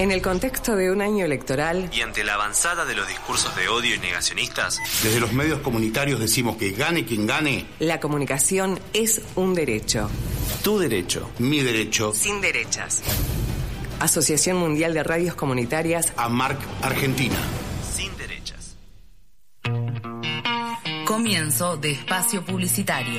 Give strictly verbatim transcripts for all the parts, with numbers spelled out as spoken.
En el contexto de un año electoral y ante la avanzada de los discursos de odio y negacionistas, desde los medios comunitarios decimos que gane quien gane, la comunicación es un derecho. Tu derecho. Mi derecho. Sin derechas. Asociación Mundial de Radios Comunitarias. AMARC Argentina. Sin derechas. Comienzo de espacio publicitario.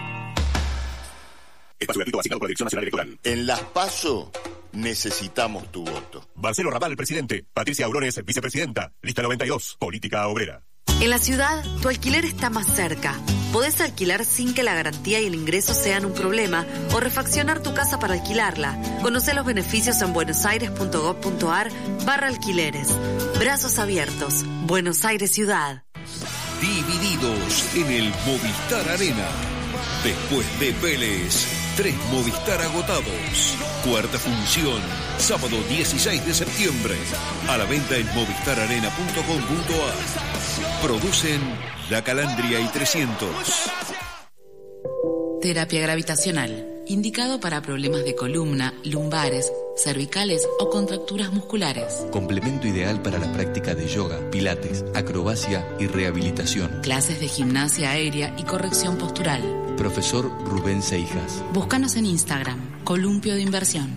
Espacio gratuito asignado por la Dirección Nacional Electoral. En las PASO necesitamos tu voto. Marcelo Raval, presidente. Patricia Aurones, vicepresidenta. Lista noventa y dos, política obrera. En la ciudad, tu alquiler está más cerca. Podés alquilar sin que la garantía y el ingreso sean un problema o refaccionar tu casa para alquilarla. Conoce los beneficios en buenosaires.gov.ar barra alquileres. Brazos abiertos. Buenos Aires Ciudad. Divididos en el Movistar Arena. Después de Vélez, tres Movistar agotados. Cuarta función, sábado dieciséis de septiembre. A la venta en movistar arena punto com punto a r. Producen La Calandria y trescientos. Terapia gravitacional. Indicado para problemas de columna, lumbares, cervicales o contracturas musculares. Complemento ideal para la práctica de yoga, pilates, acrobacia y rehabilitación. Clases de gimnasia aérea y corrección postural. Profesor Rubén Seijas. Búscanos en Instagram, Columpio de Inversión.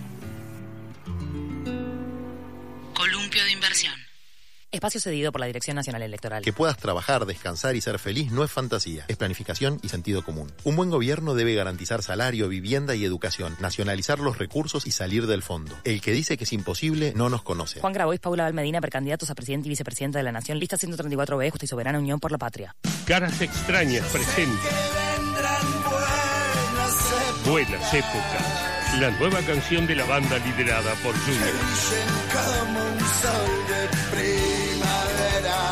Columpio de Inversión. Espacio cedido por la Dirección Nacional Electoral. Que puedas trabajar, descansar y ser feliz no es fantasía, es planificación y sentido común. Un buen gobierno debe garantizar salario, vivienda y educación, nacionalizar los recursos y salir del fondo. El que dice que es imposible no nos conoce. Juan Grabois, Paula Valmedina, precandidatos a presidente y vicepresidenta de la Nación, lista ciento treinta y cuatro B, Justa y Soberana Unión por la Patria. Caras extrañas presentes. Buenas épocas. La nueva canción de la banda liderada por Junior. Como un sol de primavera.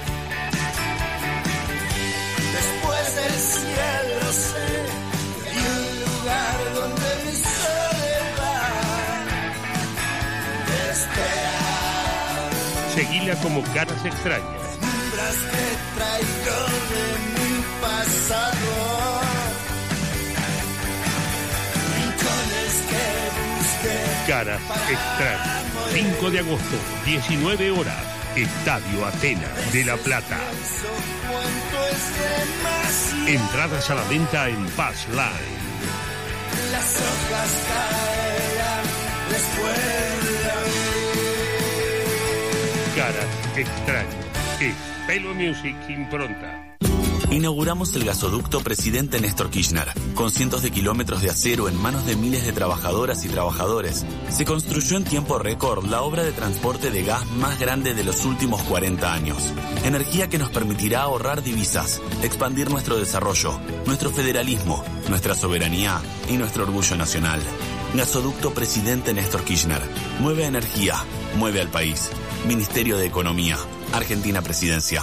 Después del cielo sé, y un lugar donde mi soledad te espera. Seguila como Caras extrañas. Sombras que traigo de mi pasado. Caras extrañas. cinco de agosto, diecinueve horas. Estadio Atenas de La Plata. Entradas a la venta en Pass Line. Las hojas caerán después de Caras extrañas. Es Pelo Music Impronta. Inauguramos el gasoducto Presidente Néstor Kirchner, con cientos de kilómetros de acero en manos de miles de trabajadoras y trabajadores. Se construyó en tiempo récord la obra de transporte de gas más grande de los últimos cuarenta años. Energía que nos permitirá ahorrar divisas, expandir nuestro desarrollo, nuestro federalismo, nuestra soberanía y nuestro orgullo nacional. Gasoducto Presidente Néstor Kirchner. Mueve energía, mueve al país. Ministerio de Economía, Argentina Presidencia.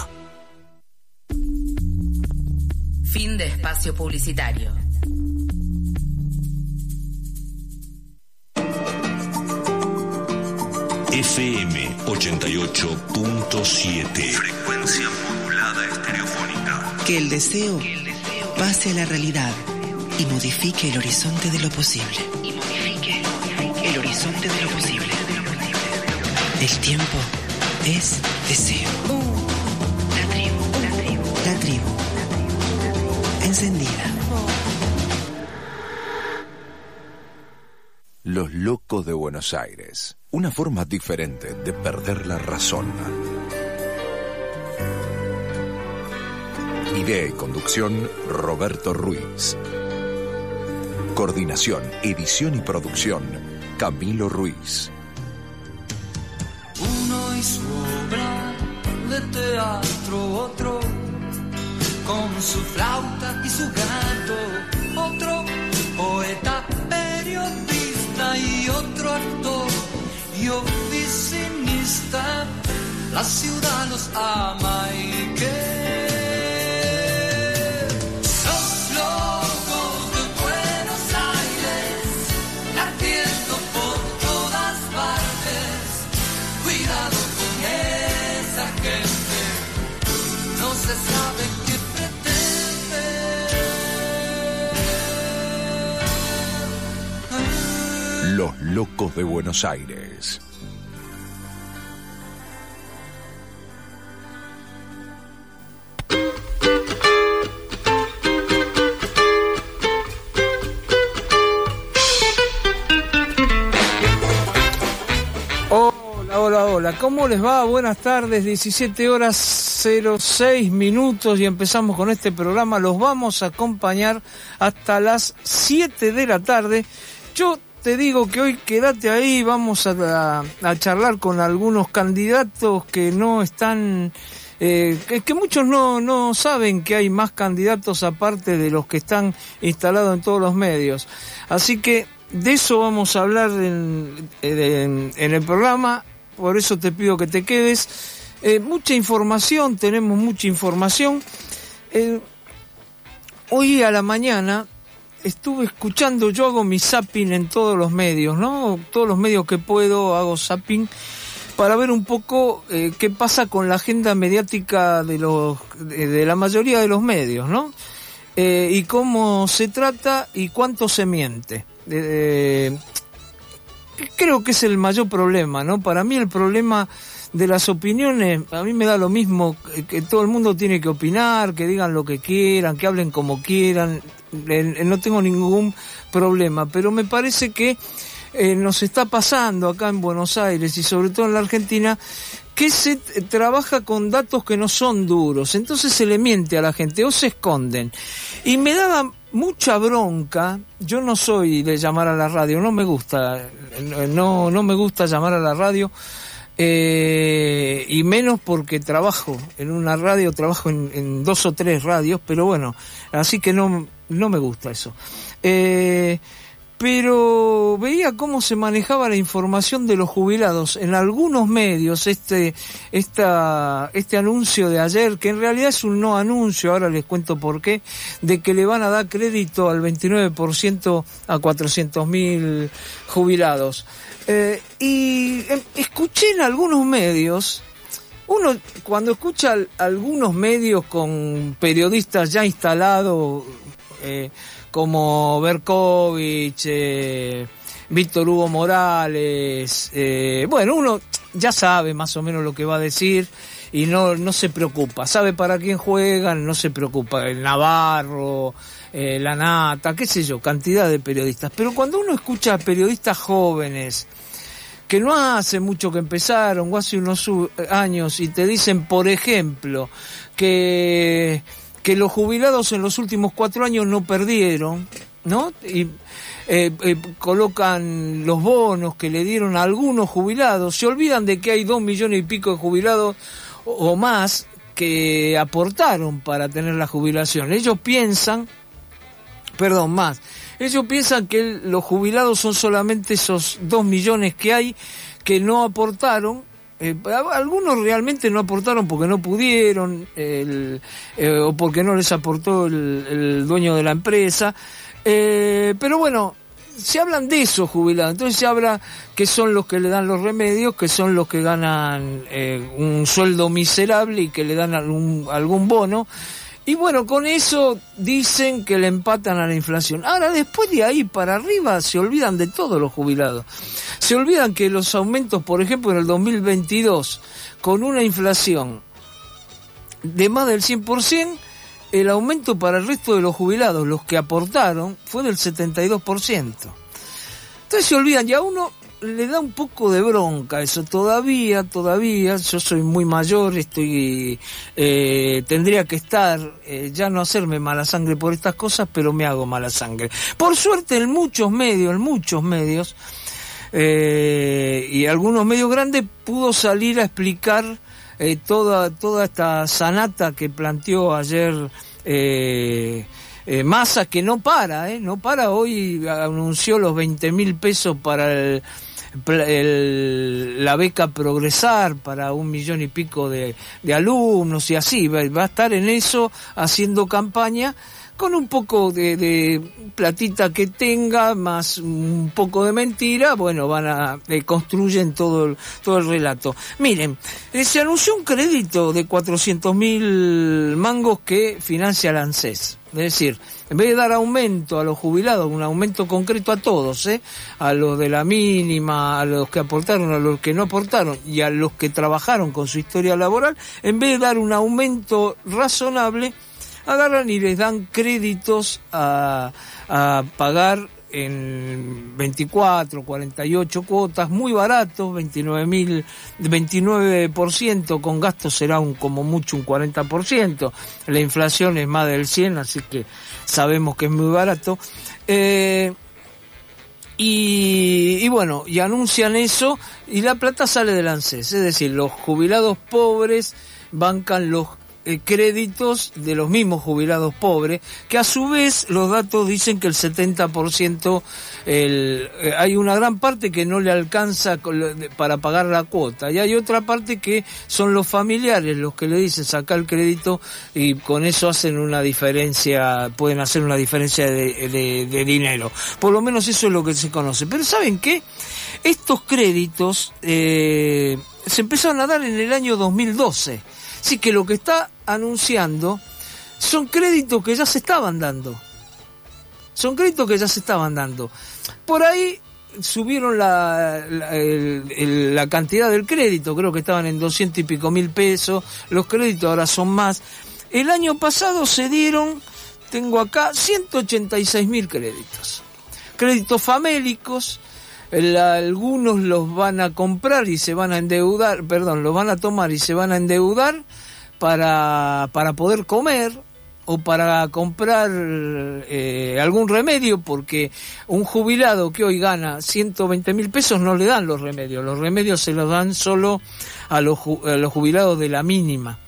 Fin de espacio publicitario. F M ochenta y ocho punto siete. Frecuencia modulada estereofónica. Que el deseo pase a la realidad y modifique el horizonte de lo posible. Y modifique el horizonte de lo posible. El tiempo es deseo. La tribu, la tribu. La tribu. Encendida. Los locos de Buenos Aires. Una forma diferente de perder la razón. Idea y conducción, Roberto Ruiz. Coordinación, edición y producción, Camilo Ruiz. uno y su obra de teatro, otro con su flauta y su gato, otro poeta, periodista y otro actor y oficinista. La ciudad los ama y que los locos de Buenos Aires latiendo por todas partes. Cuidado con esa gente, no se sabe qué Los locos de Buenos Aires. hola, hola. ¿Cómo les va? Buenas tardes, diecisiete horas cero seis minutos y empezamos con este programa. Los vamos a acompañar hasta las siete de la tarde. Yo te digo que hoy quédate ahí, vamos a, a, a charlar con algunos candidatos que no están... Eh, que, que muchos no, no saben que hay más candidatos aparte de los que están instalados en todos los medios. Así que de eso vamos a hablar en, en, en el programa, por eso te pido que te quedes. Eh, mucha información, tenemos mucha información. Eh, hoy a la mañana estuve escuchando, yo hago mi zapping en todos los medios, ¿no? Todos los medios que puedo hago zapping para ver un poco eh, qué pasa con la agenda mediática de los de, de la mayoría de los medios, ¿no? Eh, y cómo se trata y cuánto se miente. Eh, creo que es el mayor problema, ¿no? Para mí el problema de las opiniones, a mí me da lo mismo, que, que todo el mundo tiene que opinar, que digan lo que quieran, que hablen como quieran, eh, no tengo ningún problema, pero me parece que eh, nos está pasando acá en Buenos Aires y sobre todo en la Argentina, que se trabaja con datos que no son duros, entonces se le miente a la gente o se esconden. Y me daba mucha bronca, yo no soy de llamar a la radio, no me gusta, no, no me gusta llamar a la radio, eh, y menos porque trabajo en una radio, trabajo en, en dos o tres radios, pero bueno, así que no, no me gusta eso. Eh, pero veía cómo se manejaba la información de los jubilados en algunos medios, este esta este anuncio de ayer, que en realidad es un no anuncio, ahora les cuento por qué, de que le van a dar crédito al veintinueve por ciento a cuatrocientos mil jubilados. Eh, y eh, escuché en algunos medios, uno cuando escucha algunos medios con periodistas ya instalados, eh, como Berkovich, eh, Víctor Hugo Morales, eh, bueno, uno ya sabe más o menos lo que va a decir y no, no se preocupa, sabe para quién juegan, no se preocupa, el Navarro, eh, la Nata, qué sé yo, cantidad de periodistas, pero cuando uno escucha a periodistas jóvenes, que no hace mucho que empezaron, o hace unos años, y te dicen, por ejemplo, que... que los jubilados en los últimos cuatro años no perdieron, ¿no? Y eh, eh, colocan los bonos que le dieron a algunos jubilados, se olvidan de que hay dos millones y pico de jubilados o, o más que aportaron para tener la jubilación. Ellos piensan, perdón, más, ellos piensan que los jubilados son solamente esos dos millones que hay que no aportaron. Eh, algunos realmente no aportaron porque no pudieron, el, eh, o porque no les aportó el, el dueño de la empresa, eh, pero bueno, se hablan de esos jubilados, entonces se habla que son los que le dan los remedios, que son los que ganan eh, un sueldo miserable y que le dan algún, algún bono. Y bueno, con eso dicen que le empatan a la inflación. Ahora, después de ahí para arriba, se olvidan de todos los jubilados. Se olvidan que los aumentos, por ejemplo, en el dos mil veintidós, con una inflación de más del cien por ciento, el aumento para el resto de los jubilados, los que aportaron, fue del setenta y dos por ciento. Entonces se olvidan, y a uno le da un poco de bronca eso, todavía, todavía, yo soy muy mayor, estoy, eh, tendría que estar, eh, ya no hacerme mala sangre por estas cosas, pero me hago mala sangre. Por suerte en muchos medios, en muchos medios, eh, y algunos medios grandes, pudo salir a explicar eh, toda, toda esta sanata que planteó ayer eh, Eh, Massa, que no para, eh, no para, hoy anunció los veinte mil pesos para el, el, la beca Progresar, para un millón y pico de, de alumnos y así, va, va a estar en eso haciendo campaña con un poco de, de platita que tenga, más un poco de mentira, bueno, van a, eh, construyen todo el, todo el relato. Miren, eh, se anunció un crédito de cuatrocientos mil mangos que financia la ANSES. Es decir, en vez de dar aumento a los jubilados, un aumento concreto a todos, ¿eh? A los de la mínima, a los que aportaron, a los que no aportaron y a los que trabajaron con su historia laboral, en vez de dar un aumento razonable, agarran y les dan créditos a, a pagar en veinticuatro, cuarenta y ocho cuotas, muy barato, veintinueve mil, veintinueve por ciento, con gastos será un como mucho un cuarenta por ciento, la inflación es más del cien, así que sabemos que es muy barato. Eh, y, y bueno, y anuncian eso, y la plata sale del ANSES, es decir, los jubilados pobres bancan los Eh, créditos de los mismos jubilados pobres, que a su vez los datos dicen que el setenta por ciento el, eh, hay una gran parte que no le alcanza para pagar la cuota, y hay otra parte que son los familiares los que le dicen saca el crédito, y con eso hacen una diferencia, pueden hacer una diferencia de, de, de dinero. Por lo menos eso es lo que se conoce. Pero ¿saben qué? Estos créditos eh, se empezaron a dar en el año dos mil doce. Así que lo que está anunciando son créditos que ya se estaban dando. Son créditos que ya se estaban dando. Por ahí subieron la, la, el, el, la cantidad del crédito, creo que estaban en doscientos y pico mil pesos. Los créditos ahora son más. El año pasado se dieron, tengo acá, ciento ochenta y seis mil créditos. Créditos famélicos. El, algunos los van a comprar y se van a endeudar, perdón, los van a tomar y se van a endeudar para, para poder comer o para comprar eh, algún remedio, porque un jubilado que hoy gana ciento veinte mil pesos no le dan los remedios, los remedios se los dan solo a los, a los jubilados de la mínima.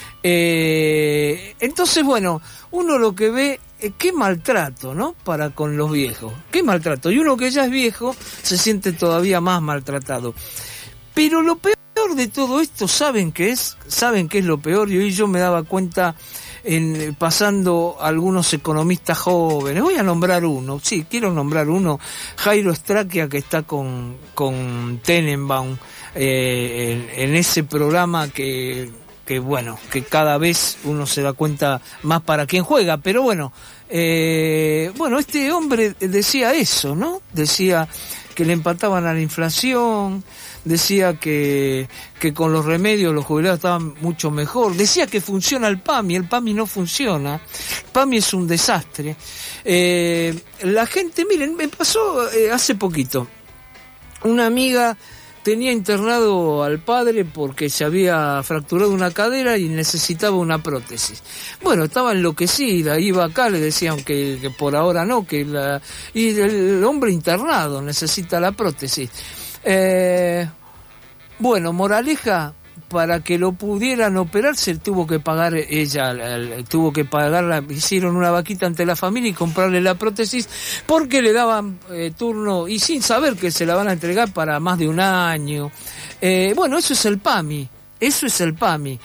Eh, entonces, bueno, uno lo que ve, eh, qué maltrato, ¿no? Para con los viejos, qué maltrato. Y uno que ya es viejo se siente todavía más maltratado. Pero lo peor de todo esto, ¿saben qué es? ¿Saben qué es lo peor? Y hoy yo me daba cuenta en pasando algunos economistas jóvenes. Voy a nombrar uno, sí, quiero nombrar uno, Jairo Straquia, que está con, con Tenenbaum eh, en, en ese programa que... que bueno, que cada vez uno se da cuenta más para quién juega, pero bueno, eh, bueno, este hombre decía eso, ¿no? Decía que le empataban a la inflación, decía que, que con los remedios los jubilados estaban mucho mejor, decía que funciona el PAMI, el PAMI no funciona, el PAMI es un desastre. Eh, la gente, miren, me pasó eh, hace poquito, una amiga tenía internado al padre porque se había fracturado una cadera y necesitaba una prótesis. Bueno, estaba enloquecida, iba acá, le decían que, que por ahora no, que la... y el hombre internado necesita la prótesis. Eh, bueno, moraleja, para que lo pudieran operar se tuvo que pagar ella, tuvo que pagarla, hicieron una vaquita ante la familia y comprarle la prótesis porque le daban eh, turno y sin saber que se la van a entregar para más de un año. Eh, bueno, eso es el PAMI, eso es el PAMI.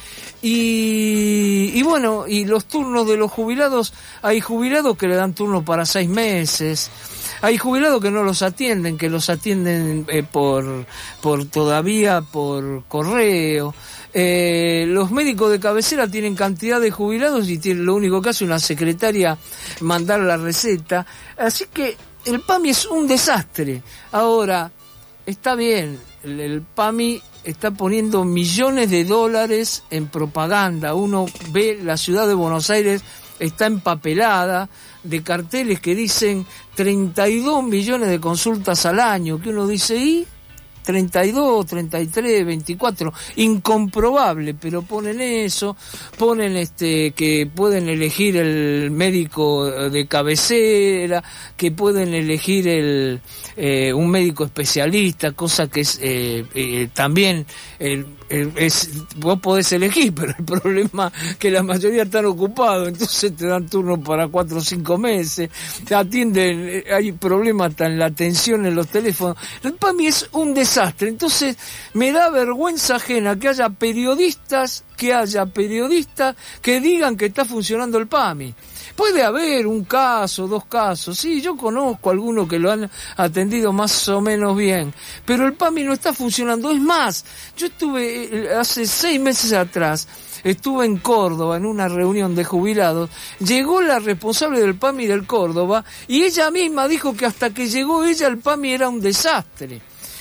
Y, y bueno, y los turnos de los jubilados, hay jubilados que le dan turno para seis meses. Hay jubilados que no los atienden, que los atienden eh, por, por todavía por correo. Eh, los médicos de cabecera tienen cantidad de jubilados y tienen, lo único que hace una secretaria mandar la receta. Así que el PAMI es un desastre. Ahora, está bien, el, el PAMI está poniendo millones de dólares en propaganda. Uno ve la ciudad de Buenos Aires, está empapelada de carteles que dicen treinta y dos millones de consultas al año, que uno dice, ¿y? treinta y dos, treinta y tres, veinticuatro, incomprobable, pero ponen eso, ponen este que pueden elegir el médico de cabecera, que pueden elegir el eh, un médico especialista, cosa que es eh, eh, también el, el, es vos podés elegir, pero el problema es que la mayoría están ocupados, entonces te dan turno para cuatro o cinco meses, te atienden, hay problemas hasta en la atención en los teléfonos. El PAMI es un desastre. Entonces me da vergüenza ajena que haya periodistas, que haya periodistas que digan que está funcionando el PAMI. Puede haber un caso, dos casos, sí, yo conozco algunos que lo han atendido más o menos bien, pero el PAMI no está funcionando. Es más, yo estuve hace seis meses atrás, estuve en Córdoba en una reunión de jubilados, llegó la responsable del PAMI del Córdoba y ella misma dijo que hasta que llegó ella el PAMI era un desastre.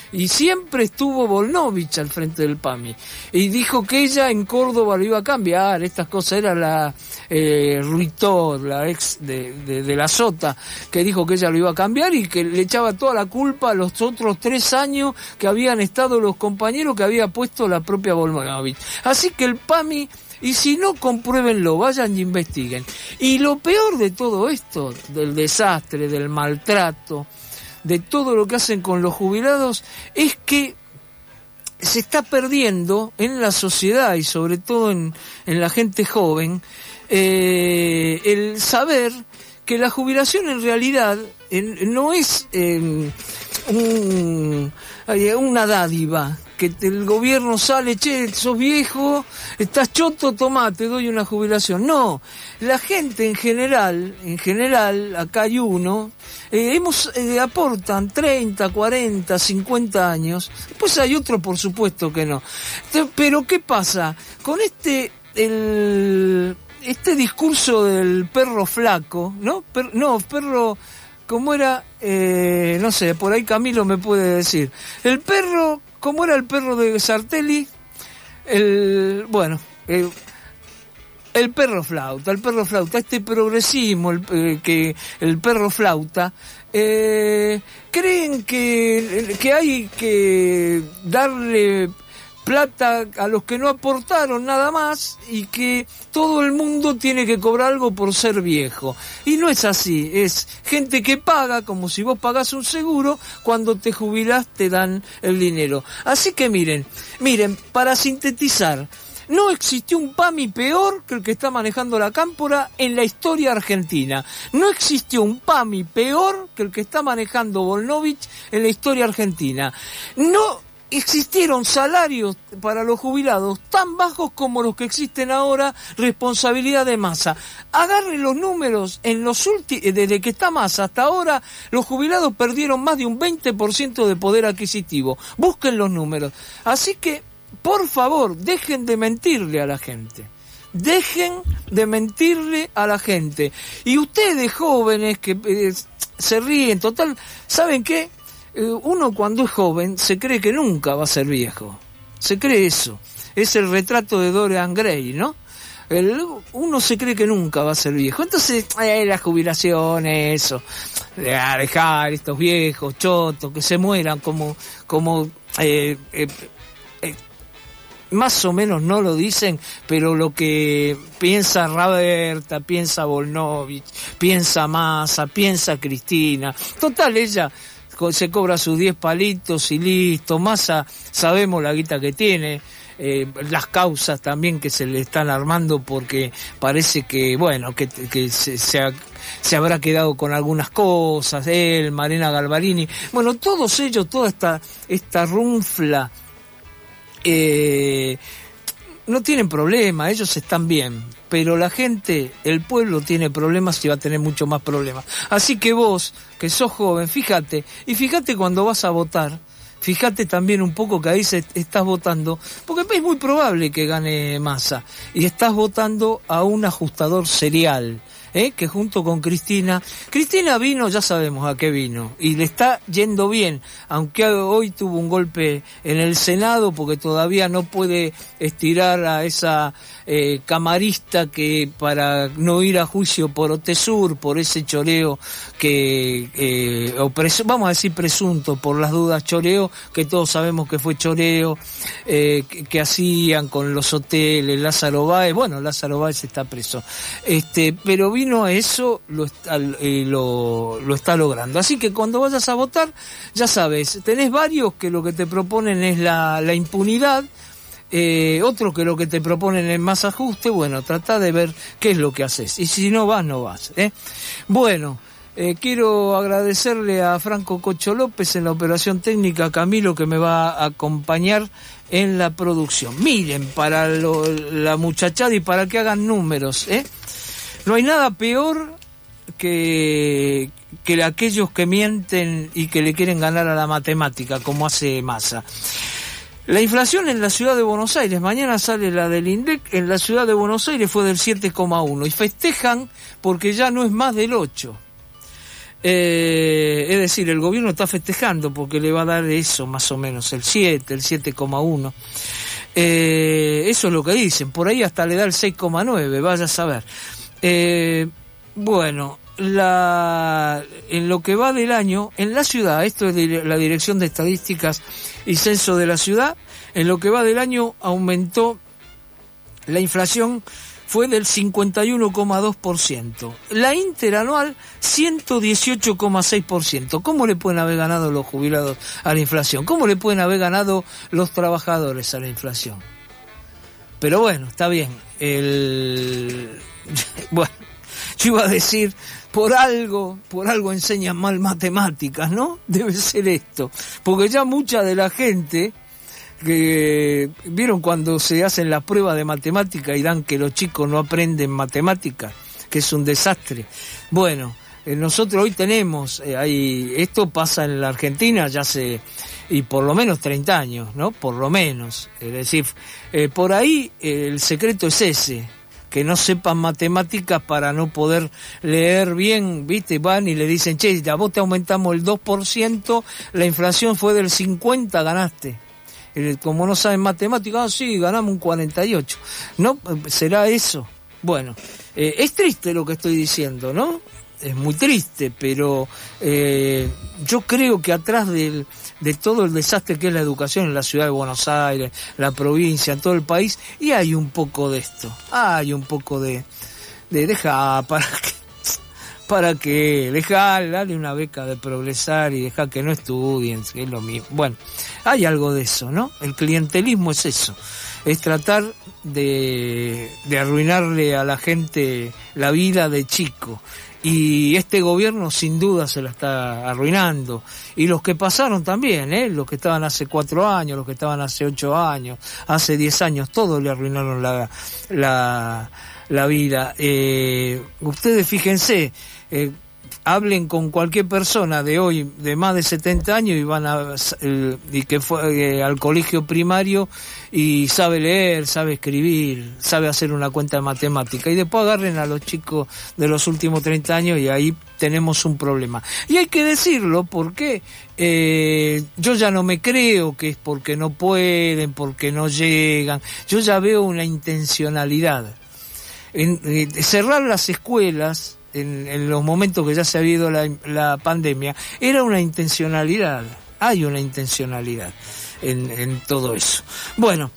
Y siempre estuvo Volnovich al frente del PAMI. Y dijo que ella en Córdoba lo iba a cambiar. Estas cosas era la eh, Ruitor, la ex de, de, de la Sota, que dijo que ella lo iba a cambiar y que le echaba toda la culpa a los otros tres años que habían estado los compañeros que había puesto la propia Volnovich. Así que el PAMI, y si no, compruébenlo, vayan y investiguen. Y lo peor de todo esto, del desastre, del maltrato, de todo lo que hacen con los jubilados, es que se está perdiendo en la sociedad y sobre todo en, en la gente joven eh, el saber que la jubilación en realidad eh, no es eh, un, una dádiva, que el gobierno sale, che, sos viejo, estás choto, tomá, te doy una jubilación. No, la gente en general, en general, acá hay uno, eh, hemos, eh, aportan treinta, cuarenta, cincuenta años, pues hay otros por supuesto que no. Pero ¿qué pasa? Con este, el, este discurso del perro flaco, ¿no? Per, no, perro... ¿Cómo era? Eh, no sé, por ahí Camilo me puede decir. El perro, ¿cómo era el perro de Sartelli? El, bueno, el, el perro flauta, el perro flauta, este progresismo, el, eh, que el perro flauta, eh, creen que, que hay que darle plata a los que no aportaron nada más y que todo el mundo tiene que cobrar algo por ser viejo. Y no es así, es gente que paga como si vos pagás un seguro, cuando te jubilás te dan el dinero. Así que miren, miren, para sintetizar, no existió un PAMI peor que el que está manejando la Cámpora en la historia argentina. No existió un PAMI peor que el que está manejando Volnovich en la historia argentina. No existieron salarios para los jubilados tan bajos como los que existen ahora, responsabilidad de Massa. Agarren los números, en los últimos, desde que está Massa hasta ahora, los jubilados perdieron más de un veinte por ciento de poder adquisitivo. Busquen los números. Así que, por favor, dejen de mentirle a la gente. Dejen de mentirle a la gente. Y ustedes jóvenes que eh, se ríen, total, ¿saben qué? Uno cuando es joven se cree que nunca va a ser viejo, se cree eso, es el retrato de Dorian Gray, ¿no? El, uno se cree que nunca va a ser viejo, entonces eh, las jubilaciones, eso, a dejar estos viejos chotos que se mueran como, como eh, eh, eh, más o menos no lo dicen, pero lo que piensa Raberta, piensa Volnovich, piensa Massa, piensa Cristina, total ella se cobra sus diez palitos y listo. Massa, sabemos la guita que tiene, eh, las causas también que se le están armando porque parece que, bueno, que, que se, se, ha, se habrá quedado con algunas cosas, él, Marina Galvarini, bueno, todos ellos, toda esta, esta runfla, eh, no tienen problema, ellos están bien, pero la gente, el pueblo tiene problemas y va a tener mucho más problemas. Así que vos, que sos joven, fíjate, y fíjate cuando vas a votar, fíjate también un poco que ahí se, estás votando, porque es muy probable que gane Massa, y estás votando a un ajustador serial, ¿eh? Que junto con Cristina, Cristina vino, ya sabemos a qué vino, y le está yendo bien, aunque hoy tuvo un golpe en el Senado porque todavía no puede estirar a esa eh, camarista que para no ir a juicio por Otesur, por ese choreo que, eh, o presu- vamos a decir presunto, por las dudas choreo, que todos sabemos que fue choreo, eh, que, que hacían con los hoteles, Lázaro Báez, bueno, Lázaro Báez está preso, este, pero vino a eso, lo está, eh, lo, lo está logrando. Así que cuando vayas a votar, ya sabes, tenés varios que lo que te proponen es la, la impunidad, eh, otros que lo que te proponen es más ajuste. Bueno, trata de ver qué es lo que haces, y si no vas, no vas, ¿eh? Bueno, eh, quiero agradecerle a Franco Cocho López en la operación técnica, a Camilo que me va a acompañar en la producción. Miren, para lo, la muchachada y para que hagan números, ¿eh? No hay nada peor que, que aquellos que mienten y que le quieren ganar a la matemática, como hace Massa. La inflación en la ciudad de Buenos Aires, mañana sale la del INDEC, en la ciudad de Buenos Aires fue del siete coma uno y festejan porque ya no es más del ocho. Eh, es decir, el gobierno está festejando porque le va a dar eso, más o menos, el siete, el siete coma uno. Eh, eso es lo que dicen. Por ahí hasta le da el seis coma nueve, vaya a saber. Eh, bueno, la, en lo que va del año, en la ciudad, esto es de la Dirección de Estadísticas y Censo de la Ciudad, en lo que va del año aumentó la inflación, fue del cincuenta y uno coma dos por ciento. La interanual, ciento dieciocho coma seis por ciento. ¿Cómo le pueden haber ganado los jubilados a la inflación? ¿Cómo le pueden haber ganado los trabajadores a la inflación? Pero bueno, está bien. El... Bueno, yo iba a decir, por algo, por algo enseñan mal matemáticas, ¿no? Debe ser esto. Porque ya mucha de la gente... que vieron cuando se hacen la prueba de matemática y dan que los chicos no aprenden matemática, que es un desastre. Bueno, eh, nosotros hoy tenemos, eh, hay, esto pasa en la Argentina ya hace, y por lo menos treinta años, ¿no? Por lo menos. Es decir, eh, por ahí eh, el secreto es ese, que no sepan matemáticas para no poder leer bien, ¿viste? Van y le dicen, che, ya vos te aumentamos el dos por ciento, la inflación fue del cincuenta, ganaste. Como no saben matemáticas, ah, sí, ganamos un cuarenta y ocho. ¿No? ¿Será eso? Bueno, eh, es triste lo que estoy diciendo, ¿no? Es muy triste, pero eh, yo creo que atrás del, de todo el desastre que es la educación en la ciudad de Buenos Aires, la provincia, en todo el país, y hay un poco de esto. Hay un poco de... de deja para que... ¿Para qué? Dejar, darle una beca de progresar y dejar que no estudien, que es lo mismo. Bueno, hay algo de eso, ¿no? El clientelismo es eso, es tratar de, de arruinarle a la gente la vida de chico. Y este gobierno sin duda se la está arruinando. Y los que pasaron también, ¿eh? Los que estaban hace cuatro años, los que estaban hace ocho años, hace diez años, todos le arruinaron la, la, la vida. Eh, ustedes fíjense, Eh, hablen con cualquier persona de hoy de más de setenta años y van a el, y que fue eh, al colegio primario y sabe leer, sabe escribir, sabe hacer una cuenta de matemática, y después agarren a los chicos de los últimos treinta años y ahí tenemos un problema. Y hay que decirlo porque eh, yo ya no me creo que es porque no pueden, porque no llegan. Yo ya veo una intencionalidad en, en cerrar las escuelas. En, en los momentos que ya se ha habido la, la pandemia, era una intencionalidad, hay una intencionalidad en, en todo eso. Bueno,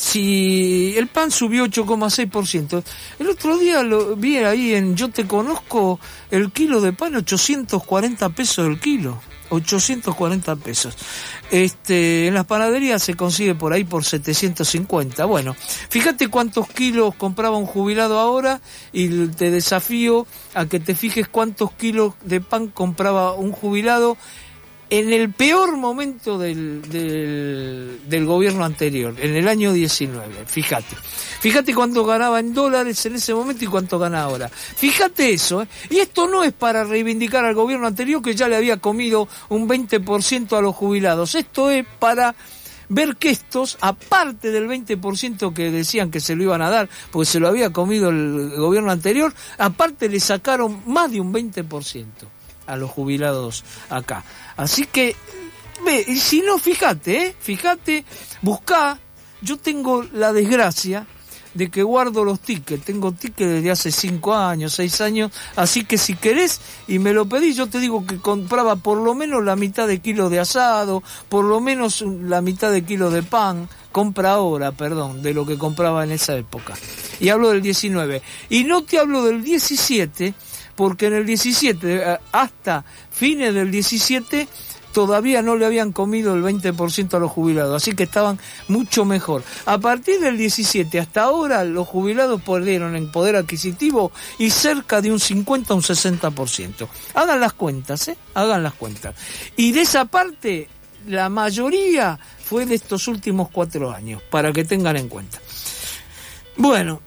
si el pan subió ocho coma seis por ciento, el otro día lo vi ahí en Yo Te Conozco, el kilo de pan, ochocientos cuarenta pesos el kilo, ochocientos cuarenta pesos. Este, en las panaderías se consigue por ahí por setecientos cincuenta. Bueno, fíjate cuántos kilos compraba un jubilado ahora y te desafío a que te fijes cuántos kilos de pan compraba un jubilado en el peor momento del, del, del gobierno anterior, en el año diecinueve, fíjate. Fíjate cuánto ganaba en dólares en ese momento y cuánto gana ahora. Fíjate eso, ¿eh? Y esto no es para reivindicar al gobierno anterior que ya le había comido un veinte por ciento a los jubilados. Esto es para ver que estos, aparte del veinte por ciento que decían que se lo iban a dar, porque se lo había comido el gobierno anterior, aparte le sacaron más de un veinte por ciento a los jubilados acá. Así que, ve, y si no, fíjate, ¿eh? Fíjate, buscá. Yo tengo la desgracia de que guardo los tickets, tengo tickets desde hace cinco años, seis años, así que si querés y me lo pedís, yo te digo que compraba por lo menos la mitad de kilo de asado, por lo menos la mitad de kilo de pan, compra ahora, perdón, de lo que compraba en esa época. Y hablo del diecinueve. Y no te hablo del diecisiete, porque en el diecisiete, hasta fines del diecisiete, todavía no le habían comido el veinte por ciento a los jubilados, así que estaban mucho mejor. A partir del diecisiete hasta ahora, los jubilados perdieron en poder adquisitivo y cerca de un cincuenta a un sesenta por ciento. Hagan las cuentas, ¿eh? Hagan las cuentas. Y de esa parte, la mayoría fue de estos últimos cuatro años, para que tengan en cuenta. Bueno,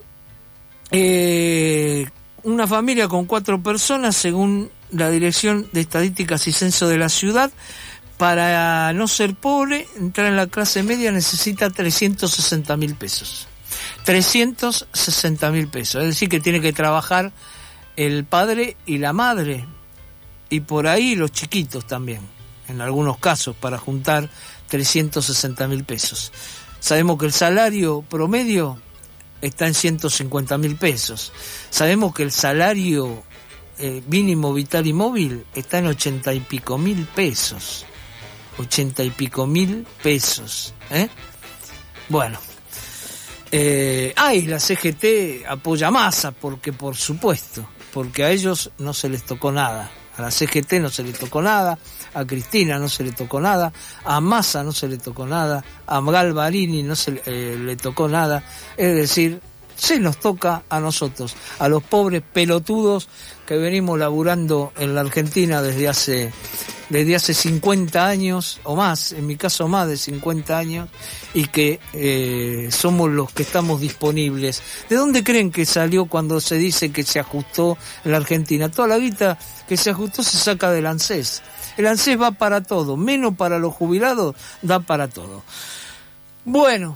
eh... una familia con cuatro personas, según la Dirección de Estadísticas y Censo de la Ciudad, para no ser pobre, entrar en la clase media necesita trescientos sesenta mil pesos. trescientos sesenta mil pesos. Es decir, que tiene que trabajar el padre y la madre. y por ahí los chiquitos también, en algunos casos, para juntar trescientos sesenta mil pesos. Sabemos que el salario promedio está en ciento cincuenta mil pesos. Sabemos que el salario eh, mínimo vital y móvil está en ochenta y pico mil pesos. ochenta y pico mil pesos. ¿eh? Bueno. Eh, ah, y la C G T apoya a Massa, porque por supuesto, porque a ellos no se les tocó nada. A la C G T no se le tocó nada, a Cristina no se le tocó nada, a Massa no se le tocó nada, a Galvarini no se le, eh, le tocó nada. Es decir, se nos toca a nosotros, a los pobres pelotudos que venimos laburando en la Argentina desde hace desde hace cincuenta años o más, en mi caso más de cincuenta años, y que eh, somos los que estamos disponibles. ¿De dónde creen que salió cuando se dice que se ajustó en la Argentina? Toda la guita que se ajustó se saca del ANSES. El ANSES va para todo, menos para los jubilados, da para todo. Bueno,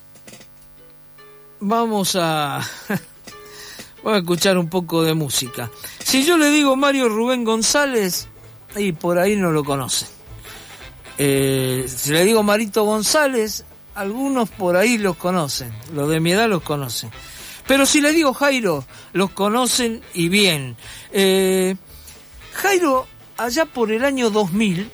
vamos a... Voy a escuchar un poco de música. Si yo le digo Mario Rubén González, y por ahí no lo conocen. Eh, si le digo Marito González, algunos por ahí los conocen, los de mi edad los conocen. Pero si le digo Jairo, los conocen y bien. Eh, Jairo, allá por el año dos mil,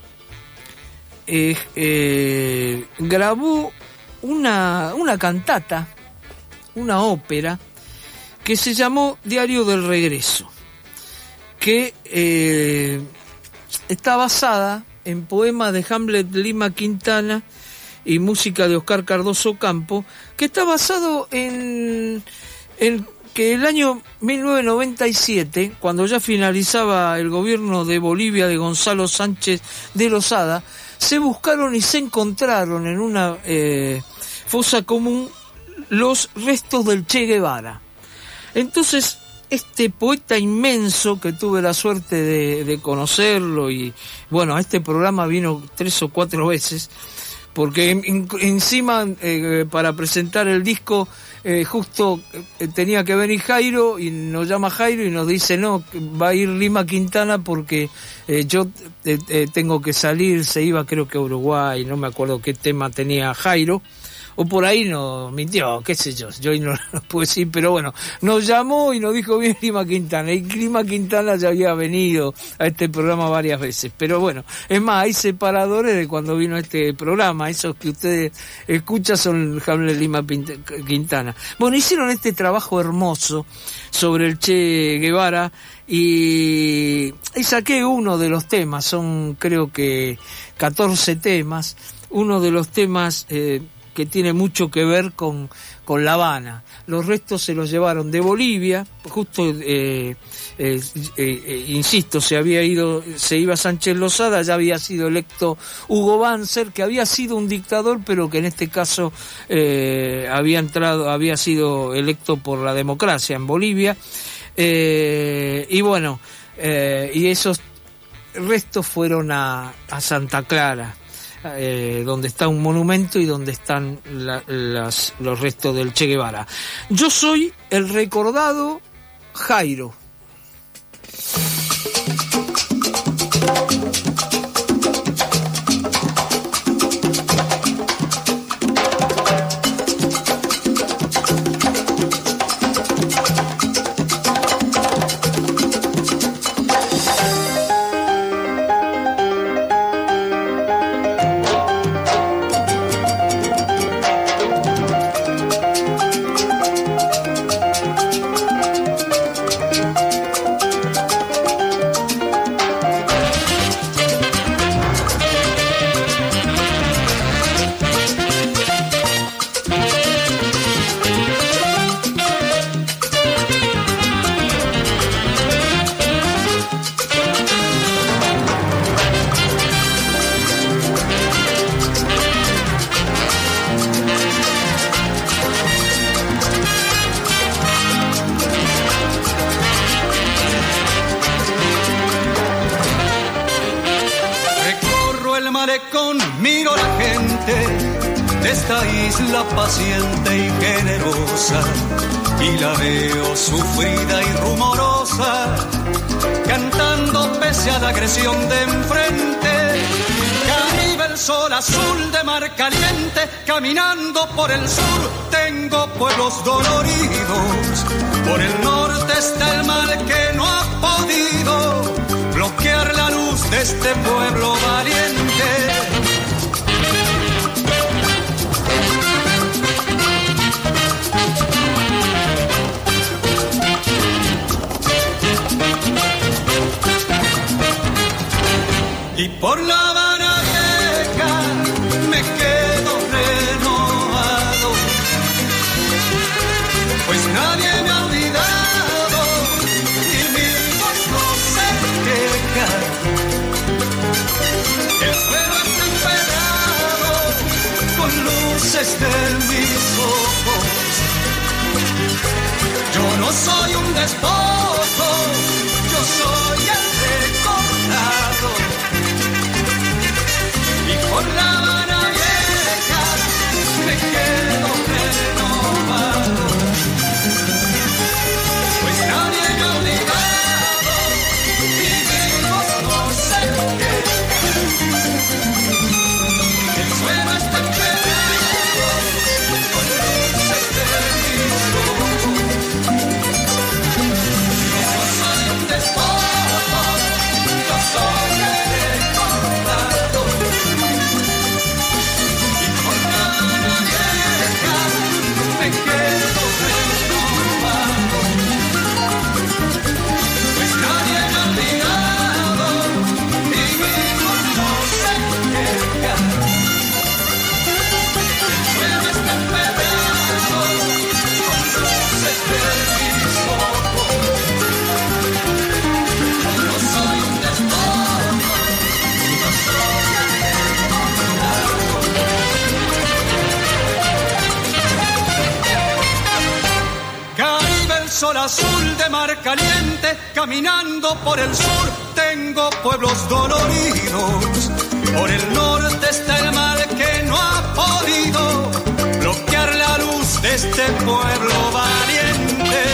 eh, eh, grabó una, una cantata, una ópera, que se llamó Diario del Regreso, que eh, está basada en poemas de Hamlet Lima Quintana y música de Oscar Cardoso Campo, que está basado en, en que el año mil novecientos noventa y siete, cuando ya finalizaba el gobierno de Bolivia de Gonzalo Sánchez de Lozada, se buscaron y se encontraron en una eh, fosa común los restos del Che Guevara. Entonces, este poeta inmenso, que tuve la suerte de, de conocerlo, y bueno, a este programa vino tres o cuatro veces, porque en, encima eh, para presentar el disco eh, justo eh, tenía que venir Jairo, y nos llama Jairo y nos dice no, va a ir Lima Quintana porque eh, yo eh, eh, tengo que salir, se iba creo que a Uruguay, no me acuerdo qué tema tenía Jairo, o por ahí no mintió, qué sé yo, yo no lo puedo decir, pero bueno, nos llamó y nos dijo bien Lima Quintana, y Lima Quintana ya había venido a este programa varias veces, pero bueno, es más, hay separadores de cuando vino a este programa, esos que ustedes escuchan son Hamlet Lima Quintana. Bueno, hicieron este trabajo hermoso sobre el Che Guevara, y, y saqué uno de los temas, son creo que catorce temas, uno de los temas... Eh, que tiene mucho que ver con, con La Habana. Los restos se los llevaron de Bolivia, justo, eh, eh, eh, insisto, se había ido, se iba Sánchez Lozada, ya había sido electo Hugo Banzer, que había sido un dictador, pero que en este caso eh, había entrado, había sido electo por la democracia en Bolivia, eh, y bueno, eh, y esos restos fueron a, a Santa Clara. Eh, donde está un monumento y donde están la, las, los restos del Che Guevara. Yo soy el recordado Jairo. esta isla paciente y generosa, y la veo sufrida y rumorosa, cantando pese a la agresión de enfrente. Caribe, el sol azul de mar caliente, caminando por el sur, tengo pueblos doloridos. Por el norte está el mal que no ha podido bloquear la luz de este pueblo valiente. Y por La Habana Vieja me quedo renovado, pues nadie me ha olvidado y mi voz no se queja. El suelo está empedrado con luces de mis ojos. Yo no soy un despojo, yo soy el recordado. Y por La Habana Vieja me quedo renovado, pues nadie me ha olvidado y mi voz no se queja. El suelo está empedrado con luces de mis ojos. Yo no soy un despojo, yo soy el recordado. Me quedo renovado, pues nadie me ha olvidado y mi voz no se queja. El suelo está empedrado con luces de mis ojos. Yo no soy un despojo, yo soy el recordado. Caribe, el sol azul de mar caliente, caminando por el sur, tengo pueblos doloridos. Por el norte está el mal que no ha podido bloquear la luz de este pueblo valiente.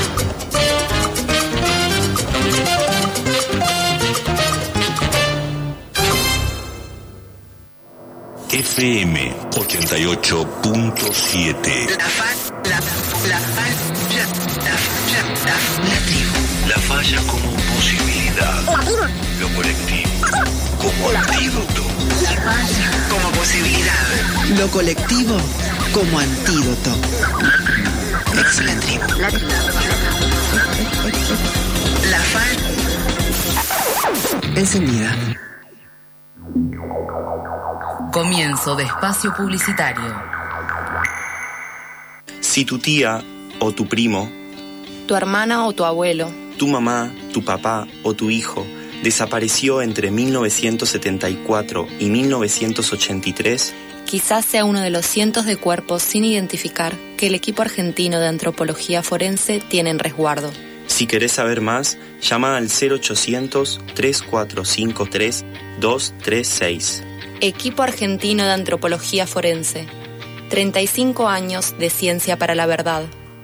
F M ochenta y ocho punto siete. La fa, la, la falla, la falla, la, la tribu. La falla como posibilidad. Lo colectivo como antídoto. La falla como posibilidad. Lo colectivo como antídoto. Ex la tribu. La tribu. La falla encendida. Comienzo de espacio publicitario. Si tu tía o tu primo, tu hermana o tu abuelo, tu mamá, tu papá o tu hijo desapareció entre mil novecientos setenta y cuatro y mil novecientos ochenta y tres, quizás sea uno de los cientos de cuerpos sin identificar que el equipo argentino de antropología forense tiene en resguardo. Si querés saber más, llama al cero ochocientos, tres cuatro cinco tres, dos tres seis. Equipo argentino de antropología forense. treinta y cinco años de ciencia para la verdad.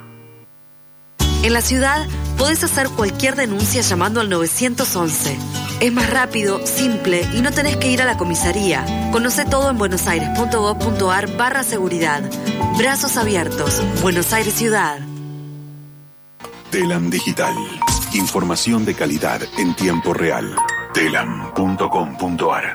En la ciudad podés hacer cualquier denuncia llamando al nueve once. Es más rápido, simple y no tenés que ir a la comisaría. Conoce todo en buenosaires.gov.ar barra seguridad. Brazos abiertos. Buenos Aires Ciudad. Telam Digital. Información de calidad en tiempo real. telam punto com punto ar.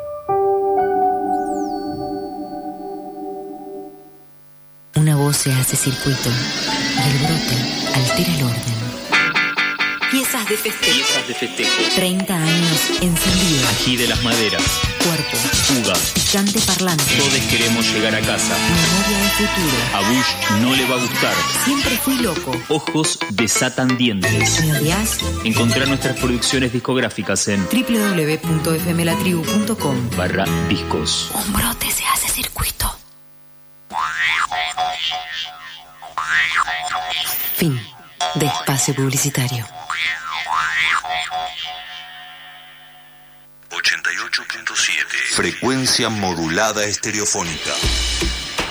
Una voz se hace circuito y el brote altera el orden. Piezas de festejo. Piezas de festejo. treinta años encendido. Ají de las maderas. Cuerpo. Fuga. Cante parlante. Todos queremos llegar a casa. Memoria del futuro. A Bush no le va a gustar. Siempre fui loco. Ojos desatan dientes. ¿Me odias? Encontrar nuestras producciones discográficas en doble u doble u doble u punto f m la tribu punto com barra discos. Un brote se hace circuito. Fin de espacio publicitario. ochenta y ocho punto siete. Frecuencia modulada estereofónica.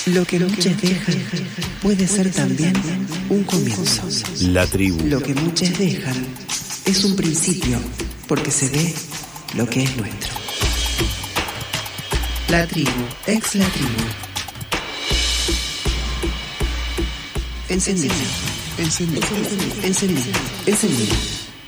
Lo que muchos dejan puede ser también un comienzo. La tribu. Lo que muchos dejan es un principio, porque se ve lo que es nuestro. La tribu, ex la tribu. Encendido, encendido, encendido, encendido.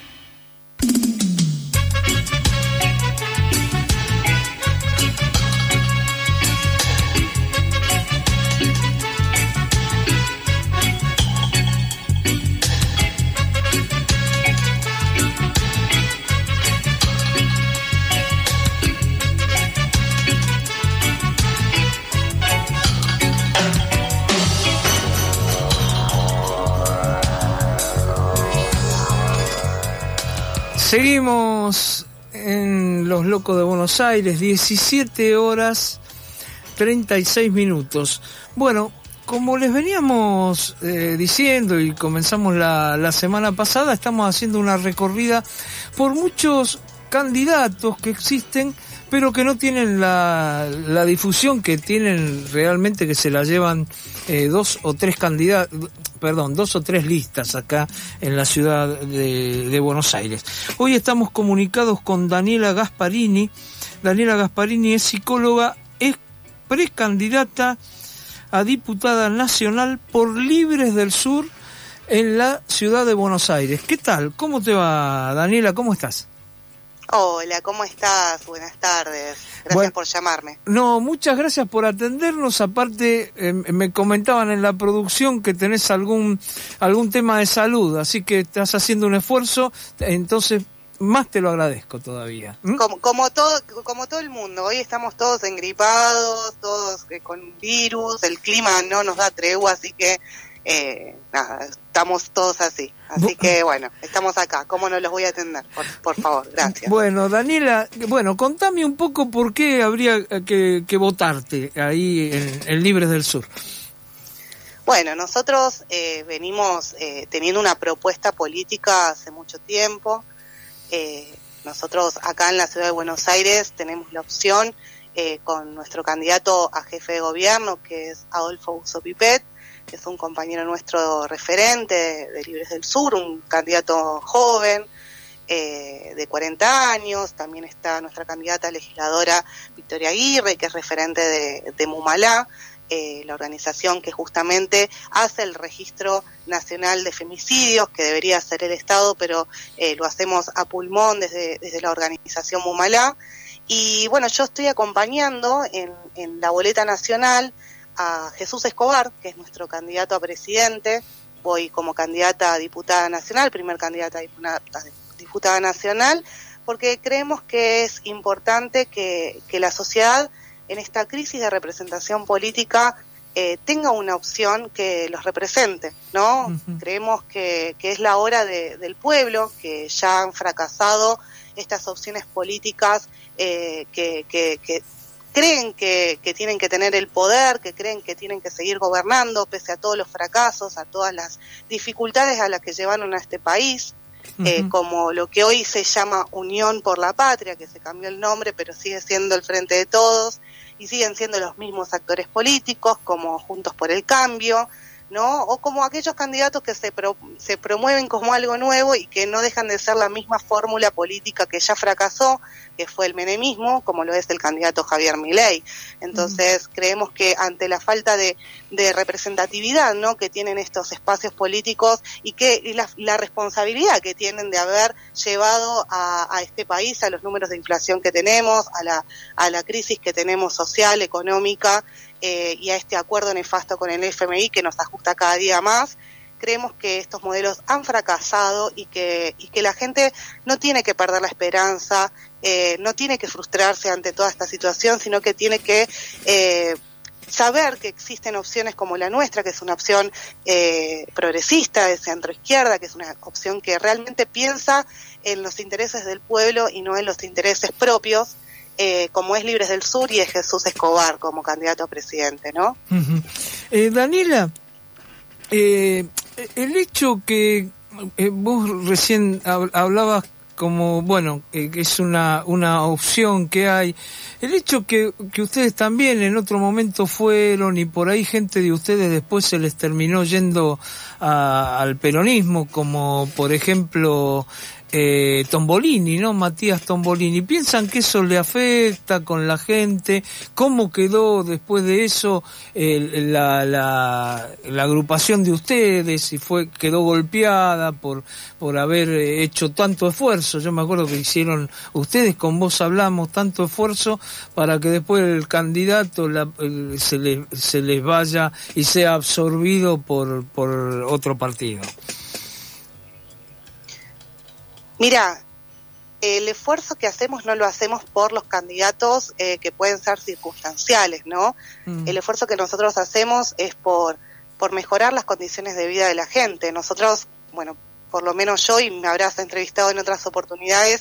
Seguimos en Los Locos de Buenos Aires, diecisiete horas treinta y seis minutos. Bueno, como les veníamos eh, diciendo y comenzamos la, la semana pasada, estamos haciendo una recorrida por muchos candidatos que existen, pero que no tienen la, la difusión que tienen realmente, que se la llevan eh, dos o tres candidatos, perdón, dos o tres listas acá en la ciudad de, de Buenos Aires. Hoy estamos comunicados con Daniela Gasparini. Daniela Gasparini es psicóloga, es precandidata a diputada nacional por Libres del Sur en la ciudad de Buenos Aires. ¿Qué tal? ¿Cómo te va, Daniela? ¿Cómo estás? Hola, ¿cómo estás? Buenas tardes. Gracias bueno, por llamarme. No, muchas gracias por atendernos. Aparte, eh, me comentaban en la producción que tenés algún algún tema de salud, así que estás haciendo un esfuerzo, entonces más te lo agradezco todavía. ¿Mm? Como, como todo como todo el mundo, hoy estamos todos engripados, todos eh, con virus, el clima no nos da tregua, así que eh, nada, estamos todos así. Así que bueno, estamos acá. ¿Cómo no los voy a atender? Por, por favor, gracias. Bueno, Daniela, bueno, contame un poco por qué habría que, que votarte ahí en, en Libres del Sur. Bueno, nosotros eh, venimos eh, teniendo una propuesta política hace mucho tiempo. Eh, nosotros acá en la ciudad de Buenos Aires tenemos la opción eh, con nuestro candidato a jefe de gobierno, que es Adolfo Busso Pipet, que es un compañero nuestro referente de, de Libres del Sur, un candidato joven, eh, de cuarenta años. También está nuestra candidata legisladora Victoria Aguirre, que es referente de, de Mumalá, eh, la organización que justamente hace el registro nacional de femicidios, que debería hacer el Estado, pero eh, lo hacemos a pulmón desde, desde la organización Mumalá. Y bueno, yo estoy acompañando en, en la boleta nacional a Jesús Escobar, que es nuestro candidato a presidente. Voy como candidata a diputada nacional, primer candidata a diputada nacional, porque creemos que es importante que, que la sociedad en esta crisis de representación política eh, tenga una opción que los represente, ¿no? Uh-huh. Creemos que, que es la hora de, del pueblo, que ya han fracasado estas opciones políticas eh, que, que, que creen que, que tienen que tener el poder, que creen que tienen que seguir gobernando pese a todos los fracasos, a todas las dificultades a las que llevaron a este país, uh-huh. eh, como lo que hoy se llama Unión por la Patria, que se cambió el nombre, pero sigue siendo el Frente de Todos, y siguen siendo los mismos actores políticos, como Juntos por el Cambio, ¿no? O como aquellos candidatos que se pro, se promueven como algo nuevo y que no dejan de ser la misma fórmula política que ya fracasó, que fue el menemismo, como lo es el candidato Javier Milei. Entonces, uh-huh. creemos que ante la falta de, de representatividad, ¿no?, que tienen estos espacios políticos y que y la, la responsabilidad que tienen de haber llevado a, a este país a los números de inflación que tenemos, a la, a la crisis que tenemos social, económica, Eh, y a este acuerdo nefasto con el F M I que nos ajusta cada día más. Creemos que estos modelos han fracasado y que, y que la gente no tiene que perder la esperanza, eh, no tiene que frustrarse ante toda esta situación, sino que tiene que eh, saber que existen opciones como la nuestra, que es una opción eh, progresista, de centro-izquierda, que es una opción que realmente piensa en los intereses del pueblo y no en los intereses propios, Eh, como es Libres del Sur y es Jesús Escobar como candidato a presidente, ¿no? Uh-huh. Eh, Daniela, eh, el hecho que eh, vos recién hablabas como bueno, eh, que es una una opción que hay. El hecho que, que ustedes también en otro momento fueron y por ahí gente de ustedes después se les terminó yendo a, al peronismo, como por ejemplo eh, Tombolini, ¿no? Matías Tombolini. ¿Piensan que eso le afecta con la gente? ¿Cómo quedó después de eso el, la, la, la agrupación de ustedes? Si fue quedó golpeada por por haber hecho tanto esfuerzo. Yo me acuerdo que hicieron ustedes, con Vos Hablamos, tanto esfuerzo para que después el candidato la, el, se, le, se les vaya y sea absorbido por, por otro partido. Mira, el esfuerzo que hacemos no lo hacemos por los candidatos eh, que pueden ser circunstanciales, ¿no? Mm. El esfuerzo que nosotros hacemos es por, por mejorar las condiciones de vida de la gente. Nosotros, bueno, por lo menos yo, y me habrás entrevistado en otras oportunidades,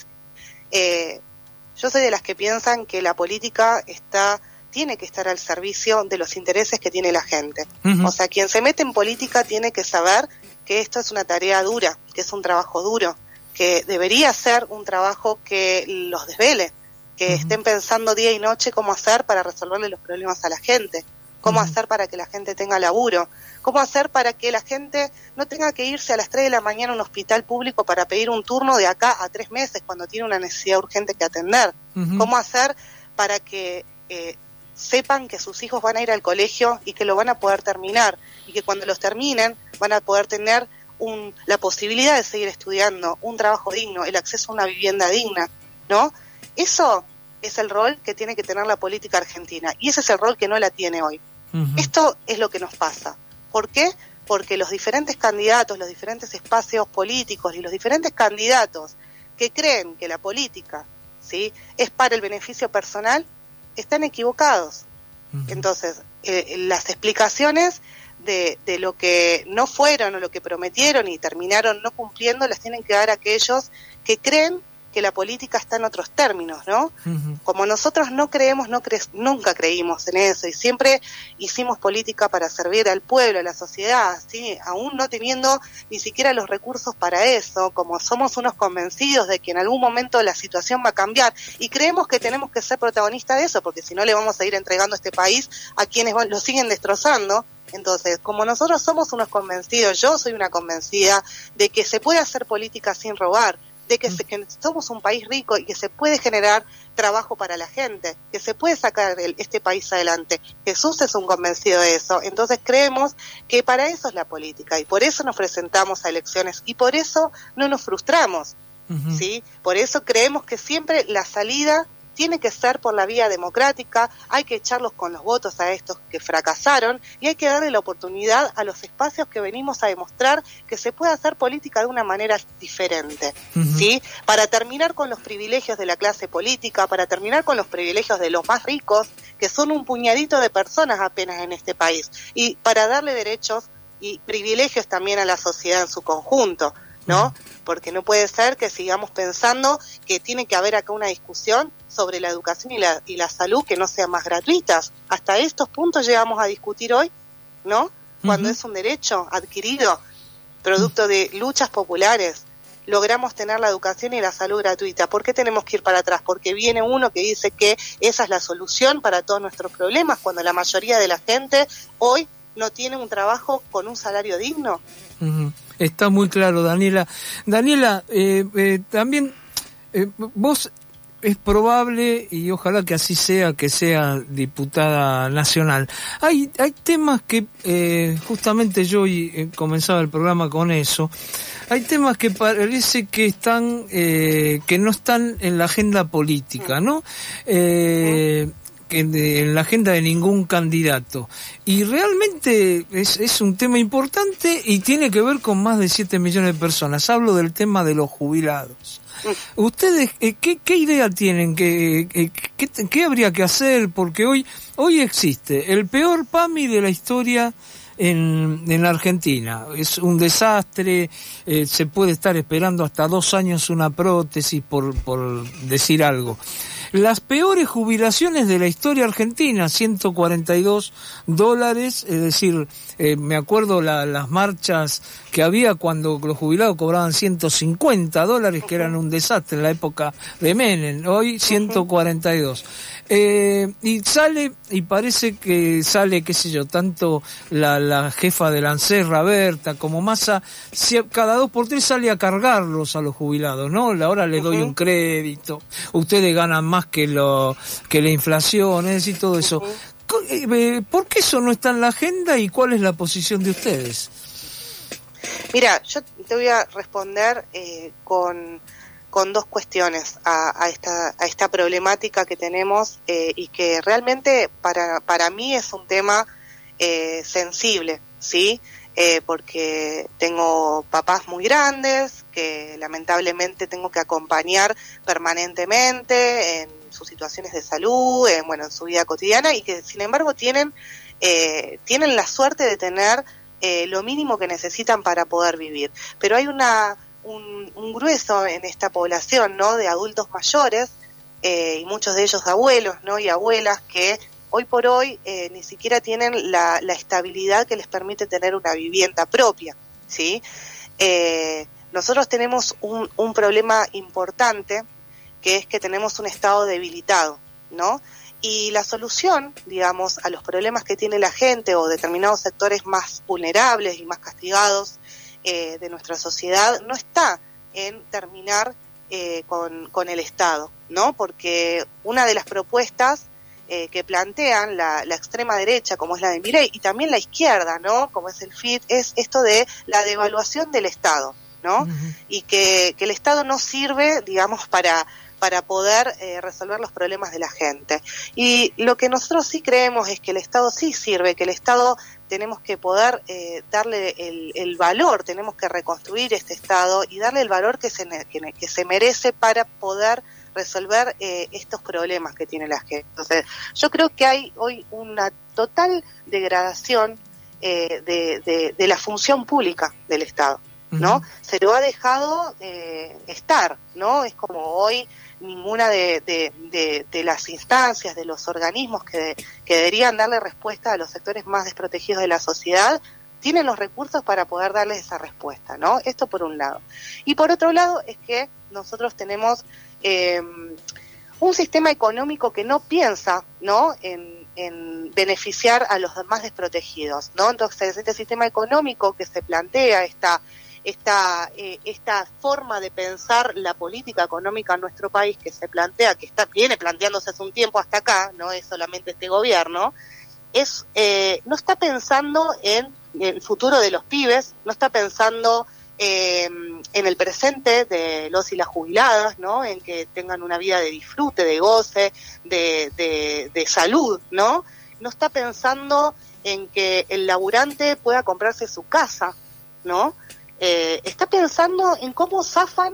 eh, yo soy de las que piensan que la política está tiene que estar al servicio de los intereses que tiene la gente. Uh-huh. O sea, quien se mete en política tiene que saber que esto es una tarea dura, que es un trabajo duro, que debería ser un trabajo que los desvele, que uh-huh. estén pensando día y noche cómo hacer para resolverle los problemas a la gente, cómo uh-huh. hacer para que la gente tenga laburo, cómo hacer para que la gente no tenga que irse a las tres de la mañana a un hospital público para pedir un turno de acá a tres meses cuando tiene una necesidad urgente que atender, uh-huh. cómo hacer para que eh, sepan que sus hijos van a ir al colegio y que lo van a poder terminar, y que cuando los terminen van a poder tener un, la posibilidad de seguir estudiando, un trabajo digno, el acceso a una vivienda digna, ¿no? Eso es el rol que tiene que tener la política argentina, y ese es el rol que no la tiene hoy. Uh-huh. Esto es lo que nos pasa. ¿Por qué? Porque los diferentes candidatos, los diferentes espacios políticos y los diferentes candidatos que creen que la política, ¿sí?, es para el beneficio personal, están equivocados. Uh-huh. Entonces, eh, las explicaciones de, de lo que no fueron o lo que prometieron y terminaron no cumpliendo las tienen que dar aquellos que creen que la política está en otros términos, ¿no? Uh-huh. Como nosotros no creemos, no cre- nunca creímos en eso, y siempre hicimos política para servir al pueblo, a la sociedad, ¿sí? Aún no teniendo ni siquiera los recursos para eso, como somos unos convencidos de que en algún momento la situación va a cambiar, y creemos que tenemos que ser protagonistas de eso, porque si no le vamos a ir entregando este país a quienes lo siguen destrozando. Entonces, como nosotros somos unos convencidos, yo soy una convencida de que se puede hacer política sin robar, de que, se, que somos un país rico y que se puede generar trabajo para la gente, que se puede sacar el, este país adelante. Jesús es un convencido de eso. Entonces creemos que para eso es la política, y por eso nos presentamos a elecciones, y por eso no nos frustramos, uh-huh. ¿sí? Por eso creemos que siempre la salida tiene que ser por la vía democrática, hay que echarlos con los votos a estos que fracasaron, y hay que darle la oportunidad a los espacios que venimos a demostrar que se puede hacer política de una manera diferente, uh-huh. ¿sí? Para terminar con los privilegios de la clase política, para terminar con los privilegios de los más ricos, que son un puñadito de personas apenas en este país, y para darle derechos y privilegios también a la sociedad en su conjunto, ¿no? Porque no puede ser que sigamos pensando que tiene que haber acá una discusión sobre la educación y la, y la salud que no sean más gratuitas. Hasta estos puntos llegamos a discutir hoy, ¿no? Cuando uh-huh. es un derecho adquirido, producto de luchas populares, logramos tener la educación y la salud gratuita. ¿Por qué tenemos que ir para atrás? Porque viene uno que dice que esa es la solución para todos nuestros problemas, cuando la mayoría de la gente hoy no tiene un trabajo con un salario digno. Uh-huh. Está muy claro, Daniela. Daniela, eh, eh, también eh, vos es probable, y ojalá que así sea, que sea diputada nacional. Hay hay temas que, eh, justamente yo hoy eh, comenzaba el programa con eso, hay temas que parece que están, eh, que no están en la agenda política, ¿no? Eh, en la agenda de ningún candidato, y realmente es, es un tema importante y tiene que ver con más de siete millones de personas. Hablo del tema de los jubilados. ¿Ustedes eh, qué, qué idea tienen? ¿Qué, qué, qué, qué habría que hacer? Porque hoy hoy existe el peor P A M I de la historia en, en Argentina. Es un desastre, eh, se puede estar esperando hasta dos años una prótesis, por, por decir algo. las peores jubilaciones de la historia argentina, ciento cuarenta y dos dólares, es decir, eh, me acuerdo la, las marchas que había cuando los jubilados cobraban ciento cincuenta dólares, que eran un desastre en la época de Menem, hoy ciento cuarenta y dos. Eh, y sale, y parece que sale, qué sé yo, tanto la, la jefa de la ANSES, Berta, como Massa, si, cada dos por tres sale a cargarlos a los jubilados, ¿no? Ahora les doy uh-huh. un crédito, ustedes ganan más que lo que la inflación, es decir, todo eso. Uh-huh. ¿Por qué eso no está en la agenda y cuál es la posición de ustedes? Mira, yo te voy a responder eh, con... con dos cuestiones a, a esta a esta problemática que tenemos eh, y que realmente para para mí es un tema eh, sensible, ¿sí? Eh, porque tengo papás muy grandes que lamentablemente tengo que acompañar permanentemente en sus situaciones de salud, en, bueno, en su vida cotidiana, y que sin embargo tienen eh, tienen la suerte de tener eh, lo mínimo que necesitan para poder vivir. Pero hay una Un, un grueso en esta población, ¿no?, de adultos mayores eh, y muchos de ellos abuelos, ¿no?, y abuelas que hoy por hoy eh, ni siquiera tienen la, la estabilidad que les permite tener una vivienda propia, ¿sí? Eh, nosotros tenemos un, un problema importante, que es que tenemos un Estado debilitado, ¿no? Y la solución, digamos, a los problemas que tiene la gente o determinados sectores más vulnerables y más castigados Eh, de nuestra sociedad no está en terminar eh, con, con el Estado, ¿no? Porque una de las propuestas eh, que plantean la, la extrema derecha, como es la de Milei, y también la izquierda, ¿no?, como es el F I T, es esto de la devaluación del Estado, ¿no? Uh-huh. Y que, que el Estado no sirve, digamos, para para poder eh, resolver los problemas de la gente. Y lo que nosotros sí creemos es que el Estado sí sirve, que el Estado tenemos que poder eh, darle el, el valor, tenemos que reconstruir este Estado y darle el valor que se, que, que se merece para poder resolver eh, estos problemas que tiene la gente. Entonces, yo creo que hay hoy una total degradación eh, de, de, de la función pública del Estado, ¿no? Uh-huh. Se lo ha dejado eh, estar, ¿no? Es como hoy ninguna de, de, de, de las instancias, de los organismos que, que deberían darle respuesta a los sectores más desprotegidos de la sociedad, tienen los recursos para poder darles esa respuesta, ¿no? Esto por un lado. Y por otro lado es que nosotros tenemos eh, un sistema económico que no piensa, ¿no?, en, en beneficiar a los más desprotegidos, ¿no? Entonces, este sistema económico que se plantea, esta esta eh, esta forma de pensar la política económica en nuestro país que se plantea, que está viene planteándose hace un tiempo hasta acá, no es solamente este gobierno, es eh, no está pensando en, en el futuro de los pibes, no está pensando eh, en el presente de los y las jubiladas, ¿no?, en que tengan una vida de disfrute, de goce, de, de, de salud, ¿no? No está pensando en que el laburante pueda comprarse su casa, ¿no? Eh, está pensando en cómo zafan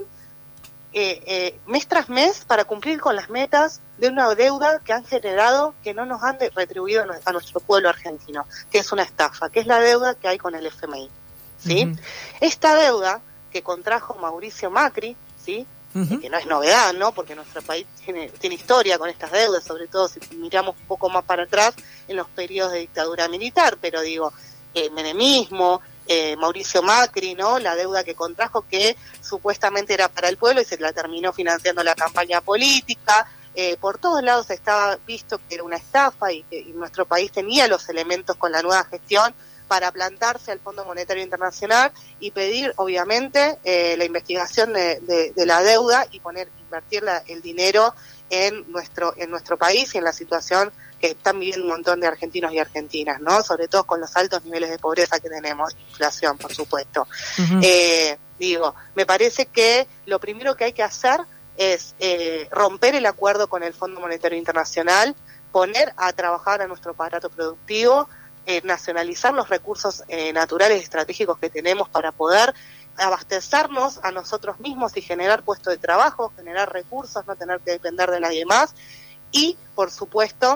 eh, eh, mes tras mes para cumplir con las metas de una deuda que han generado, que no nos han retribuido a nuestro pueblo argentino, que es una estafa, que es la deuda que hay con el F M I, ¿sí? Uh-huh. Esta deuda que contrajo Mauricio Macri, ¿sí?, uh-huh, que no es novedad, ¿no?, porque nuestro país tiene, tiene historia con estas deudas, sobre todo si miramos un poco más para atrás en los periodos de dictadura militar, pero digo, el menemismo, Eh, Mauricio Macri, ¿no?, la deuda que contrajo, que supuestamente era para el pueblo y se la terminó financiando la campaña política. Eh, por todos lados estaba visto que era una estafa y que y nuestro país tenía los elementos con la nueva gestión para plantarse al Fondo Monetario Internacional y pedir, obviamente, eh, la investigación de, de, de la deuda y poner invertir la, el dinero en nuestro en nuestro país y en la situación que están viviendo un montón de argentinos y argentinas, ¿no? Sobre todo con los altos niveles de pobreza que tenemos, inflación, por supuesto. Uh-huh. Eh, digo, me parece que lo primero que hay que hacer es eh, romper el acuerdo con el Fondo Monetario Internacional, poner a trabajar a nuestro aparato productivo, eh, nacionalizar los recursos eh, naturales y estratégicos que tenemos para poder abastecernos a nosotros mismos y generar puestos de trabajo, generar recursos, no tener que depender de nadie más, y, por supuesto,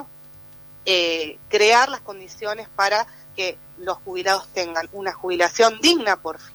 Eh, crear las condiciones para que los jubilados tengan una jubilación digna por fin,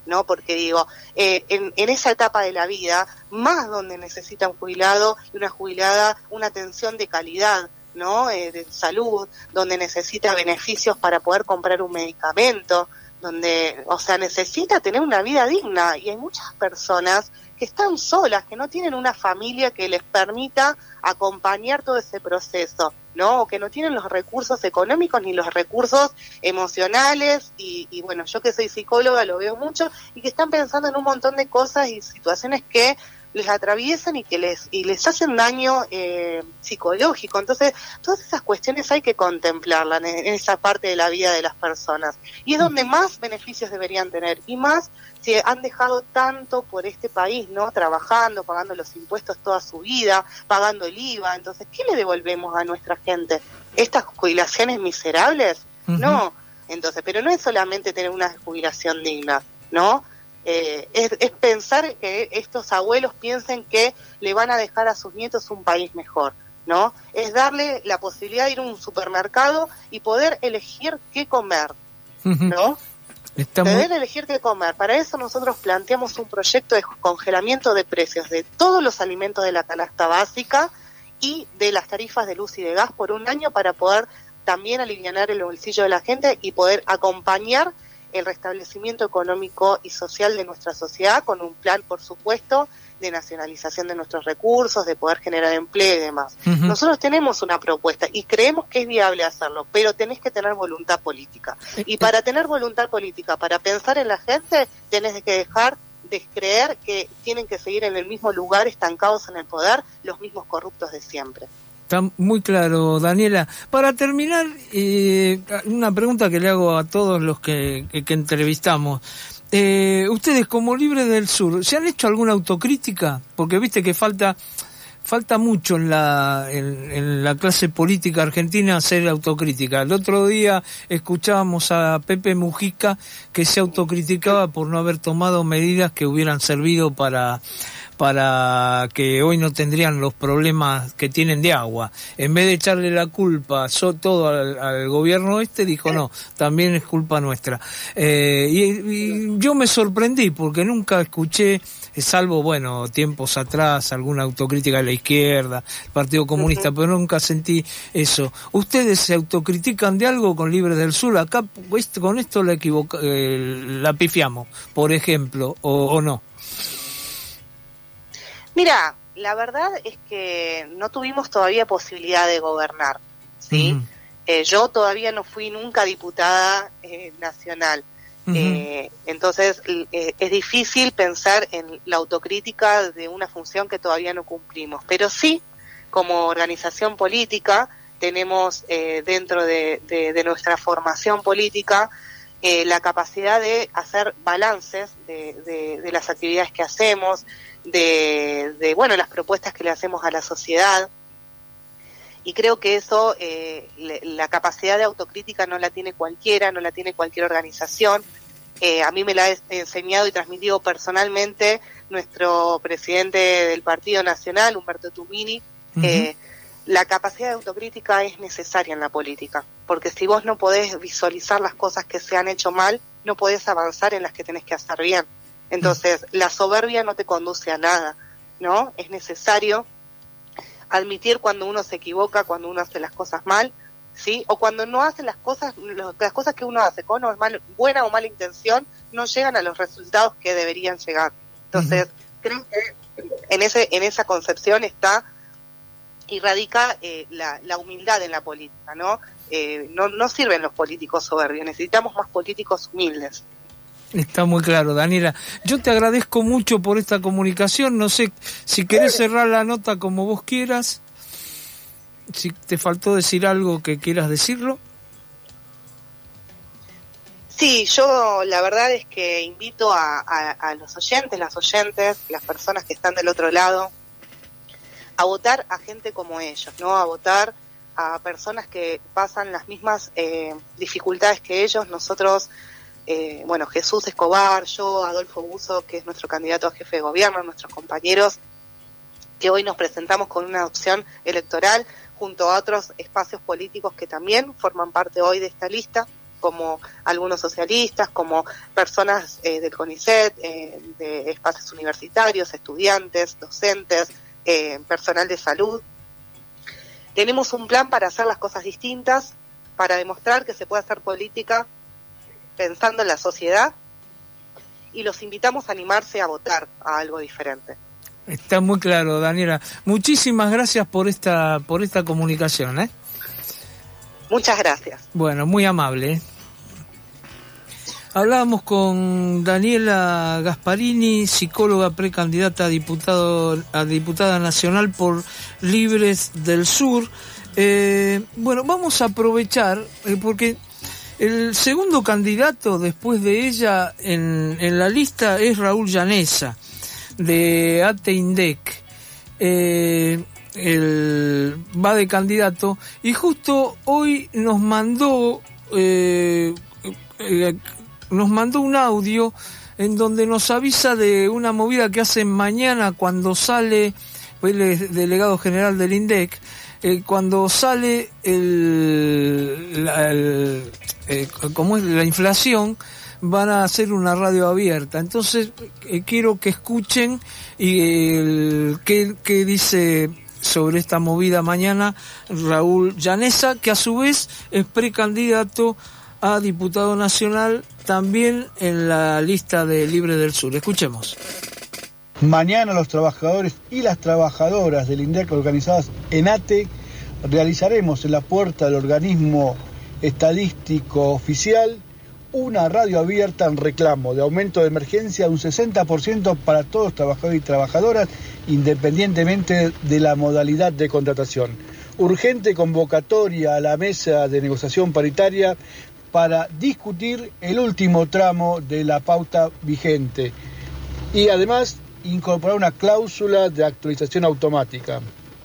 ¿no? Porque digo, eh, en, en esa etapa de la vida, más donde necesita un jubilado y una jubilada una atención de calidad, ¿no? Eh, de salud, donde necesita beneficios para poder comprar un medicamento, donde, o sea, necesita tener una vida digna, y hay muchas personas que están solas, que no tienen una familia que les permita acompañar todo ese proceso, ¿no? O que no tienen los recursos económicos ni los recursos emocionales, y, y bueno, yo que soy psicóloga lo veo mucho, y que están pensando en un montón de cosas y situaciones que les atraviesan y que les y les hacen daño eh, psicológico. Entonces, todas esas cuestiones hay que contemplarlas en, en esa parte de la vida de las personas. Y es donde más beneficios deberían tener, y más si han dejado tanto por este país, ¿no? Trabajando, pagando los impuestos toda su vida, pagando el I V A. Entonces, ¿qué le devolvemos a nuestra gente? ¿Estas jubilaciones miserables? Uh-huh. No. Entonces, pero no es solamente tener una jubilación digna, ¿no? Eh, es, es pensar que estos abuelos piensen que le van a dejar a sus nietos un país mejor, ¿no? Es darle la posibilidad de ir a un supermercado y poder elegir qué comer, ¿no? Está poder muy... elegir qué comer. Para eso nosotros planteamos un proyecto de congelamiento de precios de todos los alimentos de la canasta básica y de las tarifas de luz y de gas por un año, para poder también alivianar el bolsillo de la gente y poder acompañar el restablecimiento económico y social de nuestra sociedad, con un plan, por supuesto, de nacionalización de nuestros recursos, de poder generar empleo y demás. Uh-huh. Nosotros tenemos una propuesta y creemos que es viable hacerlo, pero tenés que tener voluntad política. Y para tener voluntad política, para pensar en la gente, tenés que dejar de creer que tienen que seguir en el mismo lugar, estancados en el poder, los mismos corruptos de siempre. Está muy claro, Daniela. Para terminar, eh, una pregunta que le hago a todos los que, que, que entrevistamos. Eh, ustedes, como Libres del Sur, ¿se han hecho alguna autocrítica? Porque viste que falta falta mucho en la en, en la clase política argentina hacer autocrítica. El otro día escuchábamos a Pepe Mujica, que se autocriticaba por no haber tomado medidas que hubieran servido para para que hoy no tendrían los problemas que tienen de agua. En vez de echarle la culpa so, todo al, al gobierno este, dijo no, también es culpa nuestra. Eh, y, y yo me sorprendí porque nunca escuché, salvo, bueno, tiempos atrás, alguna autocrítica de la izquierda, el Partido Comunista, uh-huh. pero nunca sentí eso. ¿Ustedes se autocritican de algo con Libres del Sur? Acá con esto la, equivoca, eh, la pifiamos, por ejemplo, o, o no. Mira, la verdad es que no tuvimos todavía posibilidad de gobernar, ¿sí? Uh-huh. Eh, yo todavía no fui nunca diputada eh, nacional. Uh-huh. Eh, entonces eh, es difícil pensar en la autocrítica de una función que todavía no cumplimos, pero sí, como organización política, tenemos eh, dentro de, de, de nuestra formación política eh, la capacidad de hacer balances de, de, de las actividades que hacemos, de, de bueno, las propuestas que le hacemos a la sociedad. Y creo que eso, eh, le, la capacidad de autocrítica no la tiene cualquiera, no la tiene cualquier organización. Eh, a mí me la ha enseñado y transmitido personalmente nuestro presidente del Partido Nacional, Humberto Tumini. Uh-huh. Eh, la capacidad de autocrítica es necesaria en la política, porque si vos no podés visualizar las cosas que se han hecho mal, no podés avanzar en las que tenés que hacer bien. Entonces, uh-huh. la soberbia no te conduce a nada, ¿no? Es necesario admitir cuando uno se equivoca, cuando uno hace las cosas mal, ¿sí? O cuando no hace las cosas, las cosas que uno hace con o mal, buena o mala intención, no llegan a los resultados que deberían llegar. Entonces, uh-huh. creo que en ese en esa concepción está y radica eh, la, la humildad en la política, ¿no? Eh, no, no sirven los políticos soberbios, necesitamos más políticos humildes. Está muy claro, Daniela. Yo te agradezco mucho por esta comunicación. No sé si querés cerrar la nota como vos quieras. Si te faltó decir algo que quieras decirlo. Sí, yo la verdad es que invito a, a, a los oyentes, las oyentes, las personas que están del otro lado, a votar a gente como ellos, ¿no? A votar a personas que pasan las mismas eh, dificultades que ellos. Nosotros... Eh, bueno, Jesús Escobar, yo, Adolfo Buzo, que es nuestro candidato a jefe de gobierno, nuestros compañeros, que hoy nos presentamos con una opción electoral junto a otros espacios políticos que también forman parte hoy de esta lista. como algunos socialistas, como personas eh, del CONICET, eh, de espacios universitarios, estudiantes, docentes, eh, personal de salud. Tenemos un plan para hacer las cosas distintas, para demostrar que se puede hacer política pensando en la sociedad, y los invitamos a animarse a votar a algo diferente. Está muy claro, Daniela. Muchísimas gracias por esta por esta comunicación, ¿eh? Muchas gracias. Bueno, muy amable, ¿eh? Hablábamos con Daniela Gasparini, psicóloga precandidata a diputado a diputada nacional por Libres del Sur. Eh, bueno, vamos a aprovechar, eh, porque el segundo candidato después de ella en, en la lista es Raúl Llanesa, de ATE-INDEC. Eh, el, va de candidato, y justo hoy nos mandó... Eh, eh, nos mandó un audio en donde nos avisa de una movida que hacen mañana cuando sale, él es delegado general del INDEC, eh, cuando sale el, la, el eh, como es la inflación, van a hacer una radio abierta. Entonces eh, quiero que escuchen y eh, qué, qué dice sobre esta movida mañana Raúl Llanesa, que a su vez es precandidato a diputado nacional también en la lista de Libre del Sur. Escuchemos. Mañana los trabajadores y las trabajadoras del INDEC organizadas en ATE realizaremos en la puerta del organismo estadístico oficial una radio abierta en reclamo de aumento de emergencia de un sesenta por ciento para todos los trabajadores y trabajadoras, independientemente de la modalidad de contratación. Urgente convocatoria a la mesa de negociación paritaria para discutir el último tramo de la pauta vigente y además incorporar una cláusula de actualización automática.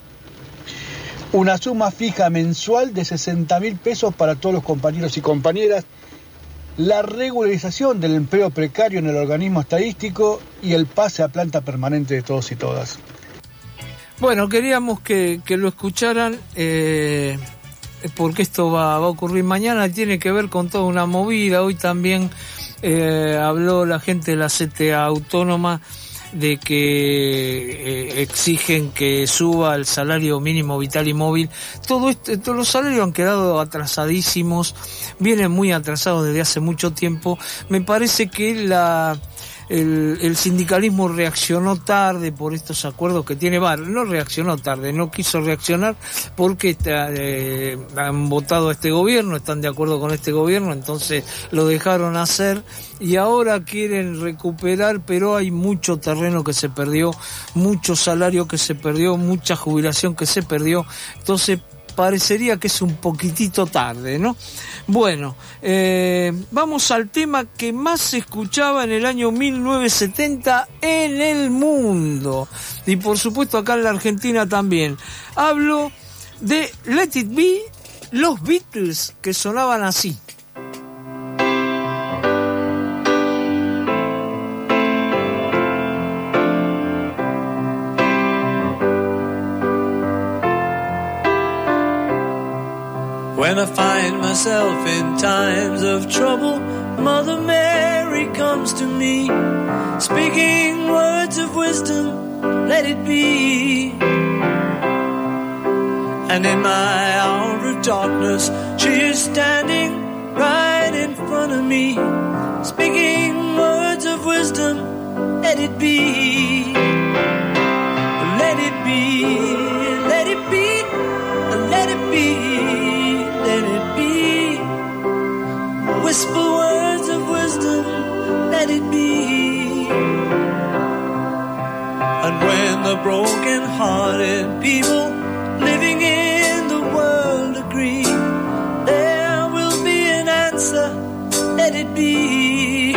Una suma fija mensual de sesenta mil pesos para todos los compañeros y compañeras, la regularización del empleo precario en el organismo estadístico y el pase a planta permanente de todos y todas. Bueno, queríamos que, que lo escucharan... Eh... porque esto va, va a ocurrir mañana, tiene que ver con toda una movida. Hoy también eh, habló la gente de la C T A autónoma de que eh, exigen que suba el salario mínimo vital y móvil. Todo este, todos los salarios han quedado atrasadísimos, vienen muy atrasados desde hace mucho tiempo. Me parece que la... El, el sindicalismo reaccionó tarde por estos acuerdos que tiene V A R. No reaccionó tarde, no quiso reaccionar porque está, eh, han votado a este gobierno, están de acuerdo con este gobierno, entonces lo dejaron hacer y ahora quieren recuperar, pero hay mucho terreno que se perdió, mucho salario que se perdió, mucha jubilación que se perdió, entonces parecería que es un poquitito tarde, ¿no? Bueno, eh, vamos al tema que más se escuchaba en el año mil novecientos setenta en el mundo. Y por supuesto acá en la Argentina también. Hablo de Let It Be, los Beatles, que sonaban así. When I find myself in times of trouble, Mother Mary comes to me, speaking words of wisdom, let it be. And in my hour of darkness, she is standing right in front of me, speaking words of wisdom, let it be. Let it be, let it be, let it be. Let it be. Whisper words of wisdom, let it be. And when the broken-hearted people living in the world agree, there will be an answer, let it be.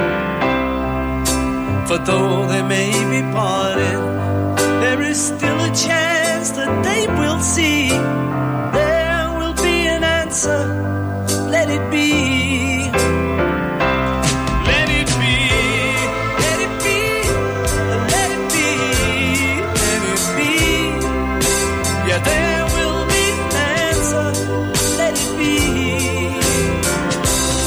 For though they may be parted, there is still a chance that they will see. Let it be. Let it be. Let it be. Let it be. Let it be. Yeah, there will be an answer. Let it be.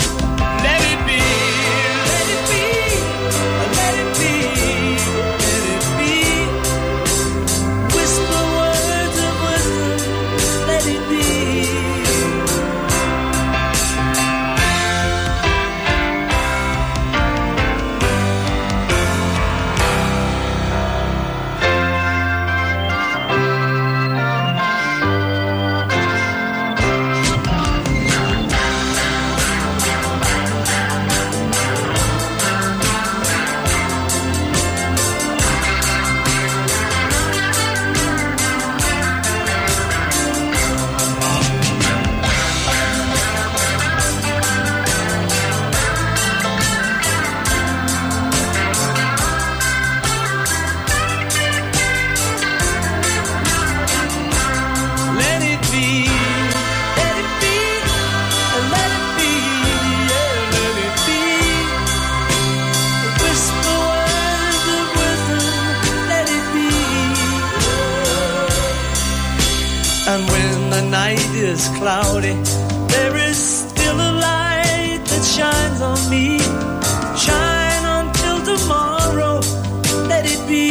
is cloudy, there is still a light that shines on me. Shine until tomorrow, let it be.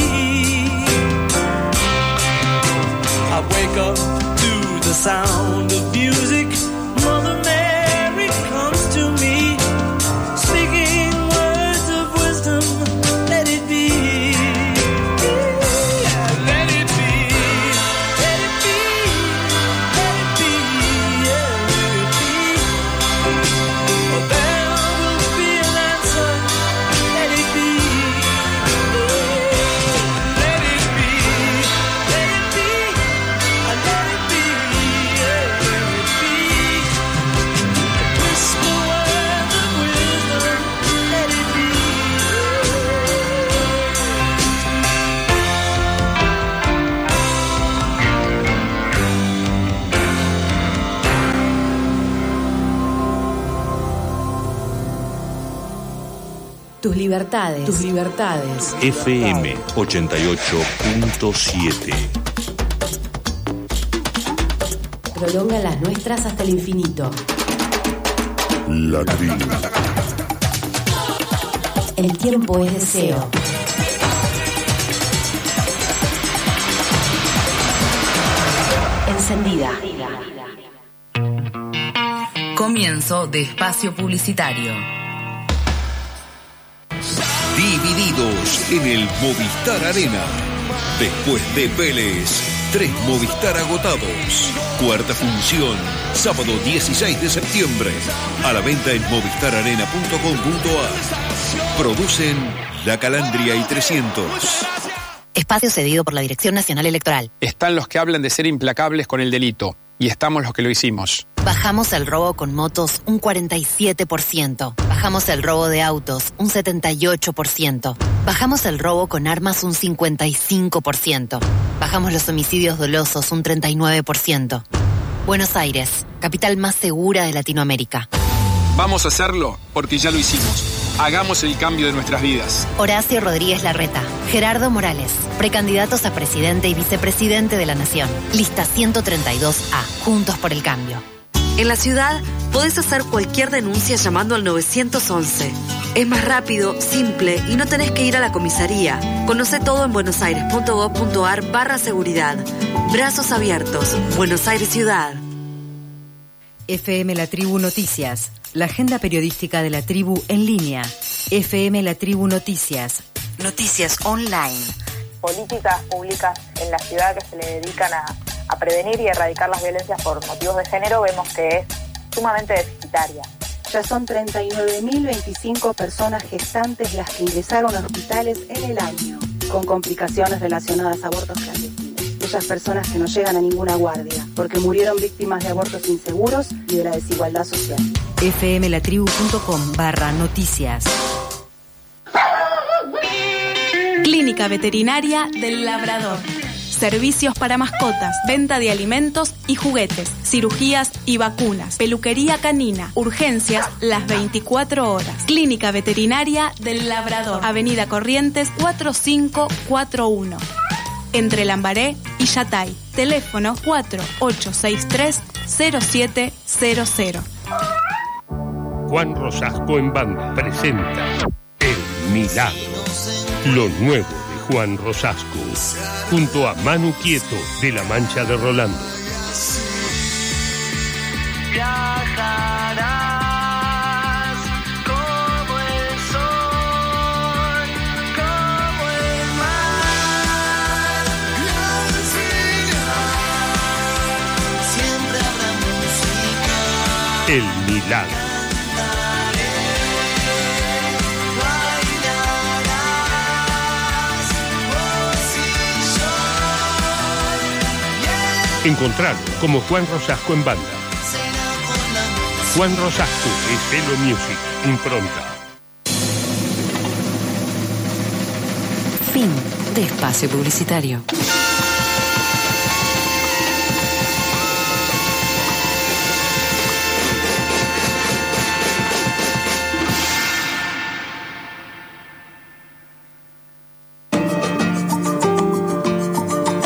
I wake up to the sound of music. Mother Mary comes to me, speaking words of wisdom. Let it be. Yeah, let it be. Let it be. Let it be. Yeah, let it be. Oh, there will be an answer. Let it be. Let it be. Let it be. Let it be. Yeah, let it be. Whisper words of wisdom. Let it be. Tus libertades. Tus libertades. F M ochenta y ocho punto siete. Prolonga las nuestras hasta el infinito. La tribu. El tiempo es deseo. Encendida. Comienzo de espacio publicitario. Divididos en el Movistar Arena. Después de Vélez, tres Movistar agotados. Cuarta función, sábado dieciséis de septiembre. A la venta en movistar arena punto com punto a r. Producen La Calandria y trescientos. Espacio cedido por la Dirección Nacional Electoral. Están los que hablan de ser implacables con el delito. Y estamos los que lo hicimos. Bajamos el robo con motos un cuarenta y siete por ciento. Bajamos el robo de autos un setenta y ocho por ciento. Bajamos el robo con armas un cincuenta y cinco por ciento. Bajamos los homicidios dolosos un treinta y nueve por ciento. Buenos Aires, capital más segura de Latinoamérica. Vamos a hacerlo porque ya lo hicimos. Hagamos el cambio de nuestras vidas. Horacio Rodríguez Larreta, Gerardo Morales, precandidatos a presidente y vicepresidente de la Nación. Lista ciento treinta y dos A, Juntos por el Cambio. En la ciudad podés hacer cualquier denuncia llamando al nueve once. Es más rápido, simple y no tenés que ir a la comisaría. Conoce todo en buenosaires punto gov punto a r barra seguridad. Brazos abiertos. Buenos Aires Ciudad. F M La Tribu Noticias, la agenda periodística de la tribu en línea. F M La Tribu Noticias. Noticias online. Políticas públicas en la ciudad que se le dedican a, a prevenir y erradicar las violencias por motivos de género, vemos que es sumamente deficitaria. Ya son treinta y nueve mil veinticinco personas gestantes las que ingresaron a hospitales en el año, con complicaciones relacionadas a abortos clandestinos. Aquellas personas que no llegan a ninguna guardia, porque murieron víctimas de abortos inseguros y de la desigualdad social. F M La Tribu punto com barra noticias. Clínica Veterinaria del Labrador. Servicios para mascotas, venta de alimentos y juguetes, cirugías y vacunas, peluquería canina, urgencias las veinticuatro horas. Clínica Veterinaria del Labrador, Avenida Corrientes cuatro cinco cuatro uno. Entre Lambaré y Yatay. Teléfono cuatro ocho seis tres cero siete cero cero. Juan Rosasco en banda presenta El Milagro, lo nuevo de Juan Rosasco, junto a Manu Quieto de La Mancha de Rolando. Viajarás como el sol, como el mar. La siempre habrá música. El Milagro. Encontrarlo como Juan Rosasco en banda. Juan Rosasco es Elo Music, impronta. Fin de espacio publicitario.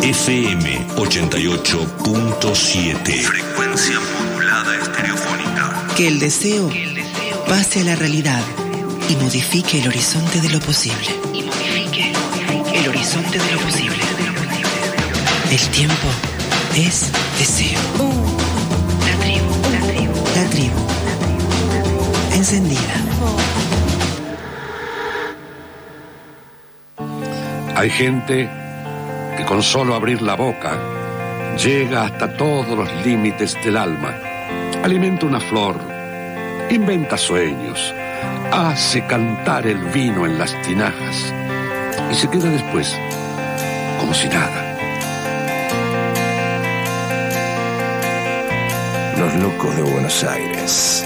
F M ochenta y ocho punto siete. Frecuencia modulada estereofónica. Que el deseo pase a la realidad y modifique el horizonte de lo posible. Y modifique el horizonte de lo posible. El tiempo es deseo. La tribu, la tribu, la tribu. Encendida. Hay gente que con solo abrir la boca llega hasta todos los límites del alma. Alimenta una flor, inventa sueños, hace cantar el vino en las tinajas y se queda después como si nada. Los locos de Buenos Aires.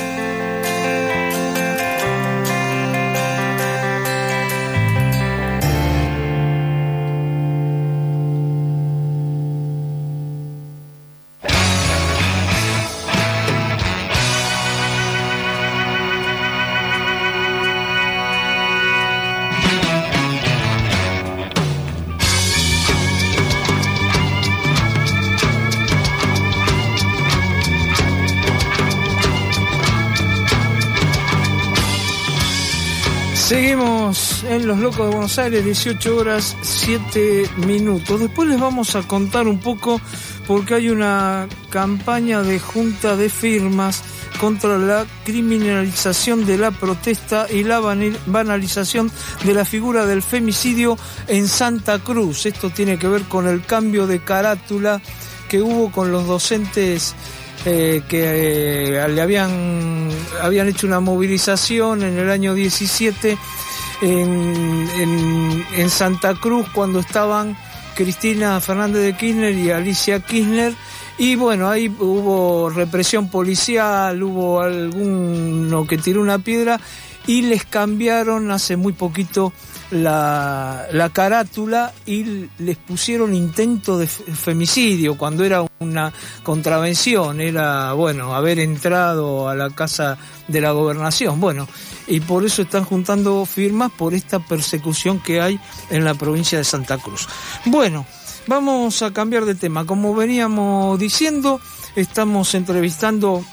Seguimos en Los Locos de Buenos Aires, dieciocho horas, siete minutos. Después les vamos a contar un poco porque hay una campaña de junta de firmas contra la criminalización de la protesta y la banalización de la figura del femicidio en Santa Cruz. Esto tiene que ver con el cambio de carátula que hubo con los docentes Eh, que eh, le habían habían hecho una movilización en el año diecisiete en, en, en Santa Cruz cuando estaban Cristina Fernández de Kirchner y Alicia Kirchner, y bueno, ahí hubo represión policial, hubo alguno que tiró una piedra y les cambiaron hace muy poquito la, la carátula y les pusieron intento de femicidio cuando era una contravención, era, bueno, haber entrado a la casa de la gobernación. Bueno, y por eso están juntando firmas por esta persecución que hay en la provincia de Santa Cruz. Bueno, vamos a cambiar de tema. Como veníamos diciendo, estamos entrevistando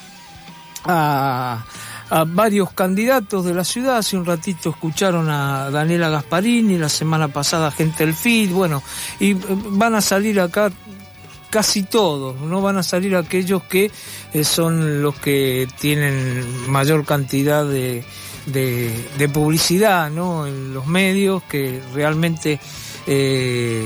a... a varios candidatos de la ciudad. Hace un ratito escucharon a Daniela Gasparini, la semana pasada a Gentelfit, bueno, y van a salir acá casi todos, no van a salir aquellos que eh, son los que tienen mayor cantidad de, de, de publicidad, ¿no?, en los medios, que realmente eh,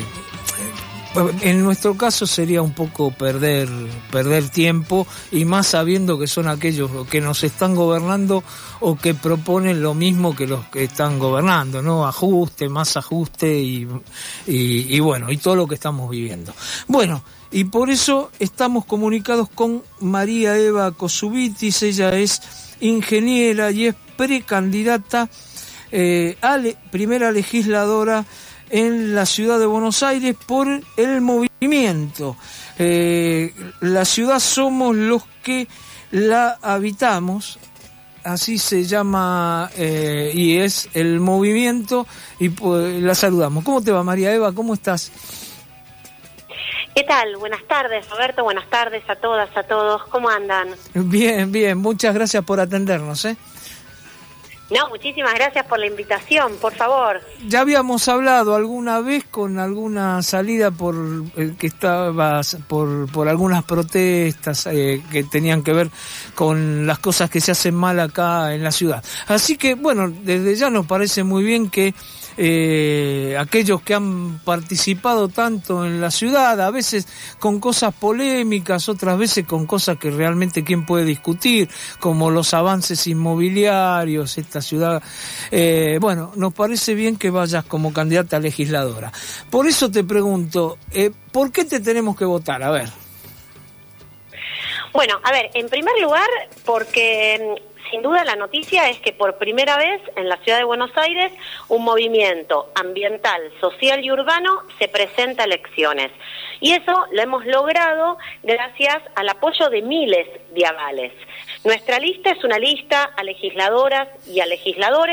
en nuestro caso sería un poco perder perder tiempo, y más sabiendo que son aquellos que nos están gobernando o que proponen lo mismo que los que están gobernando, ¿no? Ajuste, más ajuste y, y, y bueno, y todo lo que estamos viviendo. Bueno, y por eso estamos comunicados con María Eva Kosubitis. Ella es ingeniera y es precandidata eh, a le, primera legisladora en la ciudad de Buenos Aires por el movimiento. Eh, la ciudad somos los que la habitamos, así se llama, eh, y es el movimiento, y pues la saludamos. ¿Cómo te va, María Eva? ¿Cómo estás? ¿Qué tal? Buenas tardes, Roberto, buenas tardes a todas, a todos. ¿Cómo andan? Bien, bien, muchas gracias por atendernos, ¿eh? No, muchísimas gracias por la invitación, por favor. Ya habíamos hablado alguna vez con alguna salida por eh, que estaba por por algunas protestas eh, que tenían que ver con las cosas que se hacen mal acá en la ciudad. Así que, bueno, desde ya nos parece muy bien que eh, aquellos que han participado tanto en la ciudad, a veces con cosas polémicas, otras veces con cosas que realmente quién puede discutir, como los avances inmobiliarios, esta ciudad, eh, bueno, nos parece bien que vayas como candidata a legisladora. Por eso te pregunto, eh, ¿por qué te tenemos que votar? A ver. Bueno, a ver, en primer lugar, porque sin duda la noticia es que por primera vez en la ciudad de Buenos Aires un movimiento ambiental, social y urbano se presenta a elecciones. Y eso lo hemos logrado gracias al apoyo de miles de avales. Nuestra lista es una lista a legisladoras y a legisladores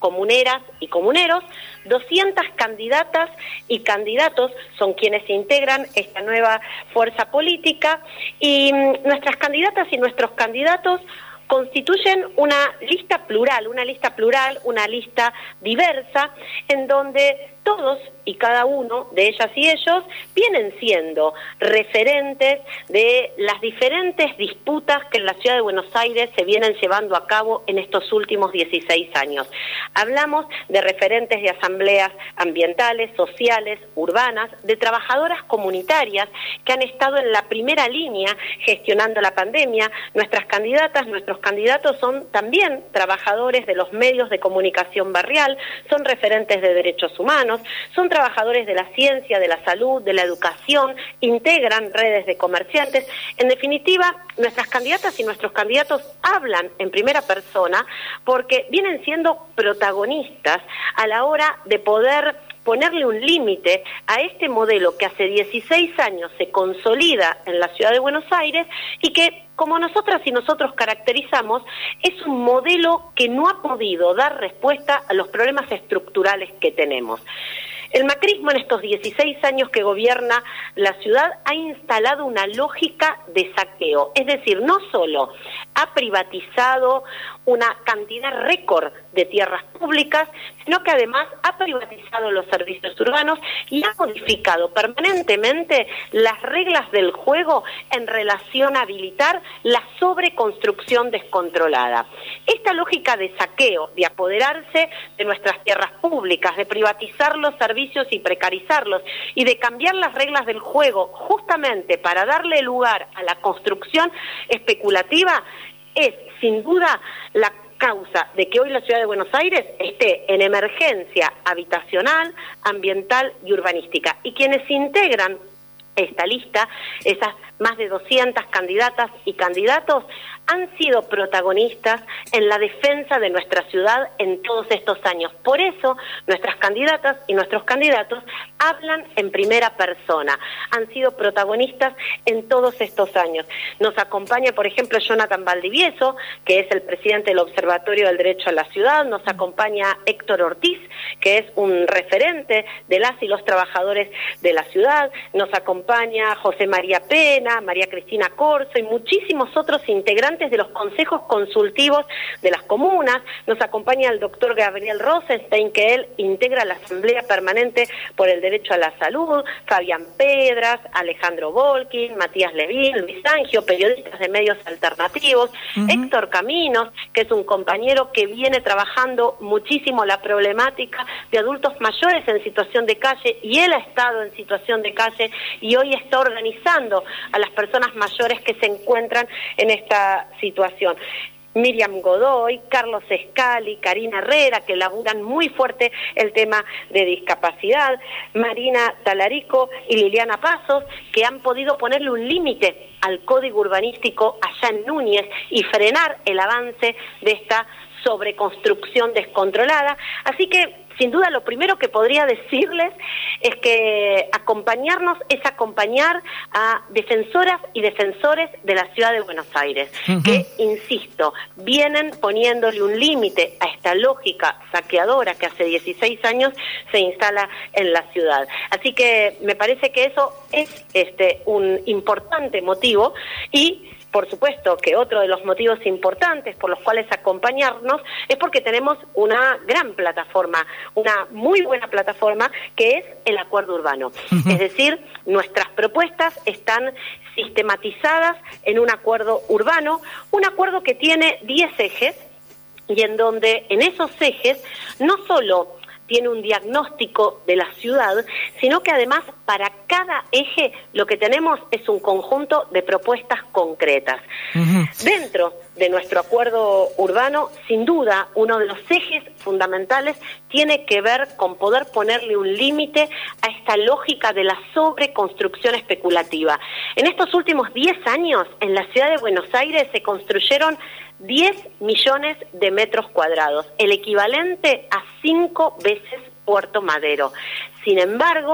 comuneras y comuneros, doscientas candidatas y candidatos son quienes integran esta nueva fuerza política, y nuestras candidatas y nuestros candidatos constituyen una lista plural, una lista plural, una lista diversa, en donde todos y cada uno de ellas y ellos vienen siendo referentes de las diferentes disputas que en la Ciudad de Buenos Aires se vienen llevando a cabo en estos últimos dieciséis años. Hablamos de referentes de asambleas ambientales, sociales, urbanas, de trabajadoras comunitarias que han estado en la primera línea gestionando la pandemia. Nuestras candidatas, nuestros candidatos son también trabajadores de los medios de comunicación barrial, son referentes de derechos humanos, son trabajadores de la ciencia, de la salud, de la educación, integran redes de comerciantes. En definitiva, nuestras candidatas y nuestros candidatos hablan en primera persona porque vienen siendo protagonistas a la hora de poder ponerle un límite a este modelo que hace dieciséis años se consolida en la Ciudad de Buenos Aires y que, como nosotras y nosotros caracterizamos, es un modelo que no ha podido dar respuesta a los problemas estructurales que tenemos. El macrismo en estos dieciséis años que gobierna la ciudad ha instalado una lógica de saqueo, es decir, no solo ha privatizado una cantidad récord de tierras públicas, sino que además ha privatizado los servicios urbanos y ha modificado permanentemente las reglas del juego en relación a habilitar la sobreconstrucción descontrolada. Esta lógica de saqueo, de apoderarse de nuestras tierras públicas, de privatizar los servicios y precarizarlos, y de cambiar las reglas del juego justamente para darle lugar a la construcción especulativa, es sin duda la causa de que hoy la Ciudad de Buenos Aires esté en emergencia habitacional, ambiental y urbanística. Y quienes integran esta lista, esas más de doscientas candidatas y candidatos, han sido protagonistas en la defensa de nuestra ciudad en todos estos años. Por eso, nuestras candidatas y nuestros candidatos hablan en primera persona, han sido protagonistas en todos estos años. Nos acompaña, por ejemplo, Jonathan Valdivieso, que es el presidente del Observatorio del Derecho a la Ciudad, nos acompaña Héctor Ortiz, que es un referente de las y los trabajadores de la ciudad, nos acompaña José María Pena, María Cristina Corso y muchísimos otros integrantes de los consejos consultivos de las comunas. Nos acompaña el doctor Gabriel Rosenstein, que él integra la Asamblea Permanente por el Derecho a la Salud, Fabián Pedras, Alejandro Volkin, Matías Levín, Luis Angio, periodistas de medios alternativos, uh-huh. Héctor Caminos, que es un compañero que viene trabajando muchísimo la problemática de adultos mayores en situación de calle, y él ha estado en situación de calle y hoy está organizando a las personas mayores que se encuentran en esta situación. Miriam Godoy, Carlos Escali, Karina Herrera, que laburan muy fuerte el tema de discapacidad, Marina Talarico y Liliana Pasos, que han podido ponerle un límite al código urbanístico allá en Núñez y frenar el avance de esta sobreconstrucción descontrolada. Así que, sin duda, lo primero que podría decirles es que acompañarnos es acompañar a defensoras y defensores de la Ciudad de Buenos Aires, uh-huh. que, insisto, vienen poniéndole un límite a esta lógica saqueadora que hace dieciséis años se instala en la ciudad. Así que me parece que eso es este un importante motivo, y por supuesto que otro de los motivos importantes por los cuales acompañarnos es porque tenemos una gran plataforma, una muy buena plataforma, que es el acuerdo urbano. Uh-huh. Es decir, nuestras propuestas están sistematizadas en un acuerdo urbano, un acuerdo que tiene diez ejes, y en donde en esos ejes no solo tiene un diagnóstico de la ciudad, sino que además para cada eje lo que tenemos es un conjunto de propuestas concretas. Uh-huh. Dentro de nuestro acuerdo urbano, sin duda, uno de los ejes fundamentales tiene que ver con poder ponerle un límite a esta lógica de la sobreconstrucción especulativa. En estos últimos diez años, en la ciudad de Buenos Aires se construyeron diez millones de metros cuadrados, el equivalente a cinco veces Puerto Madero. Sin embargo,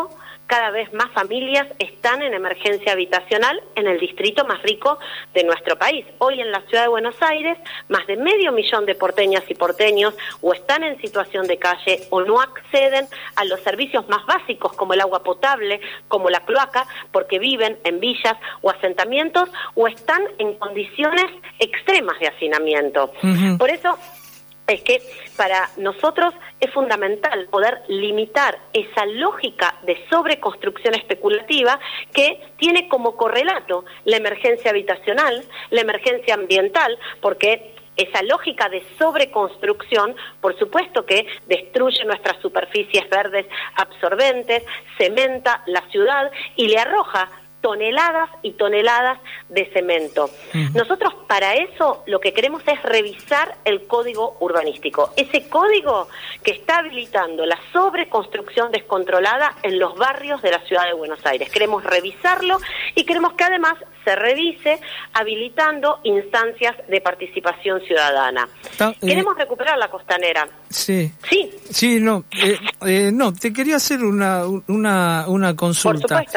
cada vez más familias están en emergencia habitacional en el distrito más rico de nuestro país. Hoy en la ciudad de Buenos Aires, más de medio millón de porteñas y porteños o están en situación de calle o no acceden a los servicios más básicos como el agua potable, como la cloaca, porque viven en villas o asentamientos o están en condiciones extremas de hacinamiento. Uh-huh. Por eso es que para nosotros es fundamental poder limitar esa lógica de sobreconstrucción especulativa que tiene como correlato la emergencia habitacional, la emergencia ambiental, porque esa lógica de sobreconstrucción, por supuesto que destruye nuestras superficies verdes absorbentes, cementa la ciudad y le arroja toneladas y toneladas de cemento. Uh-huh. Nosotros para eso lo que queremos es revisar el código urbanístico, ese código que está habilitando la sobreconstrucción descontrolada en los barrios de la ciudad de Buenos Aires. Queremos revisarlo y queremos que además se revise habilitando instancias de participación ciudadana. Ta, eh, queremos recuperar la costanera. Sí. Sí. Sí, no, eh, eh, no, te quería hacer una, una, una consulta. Por supuesto.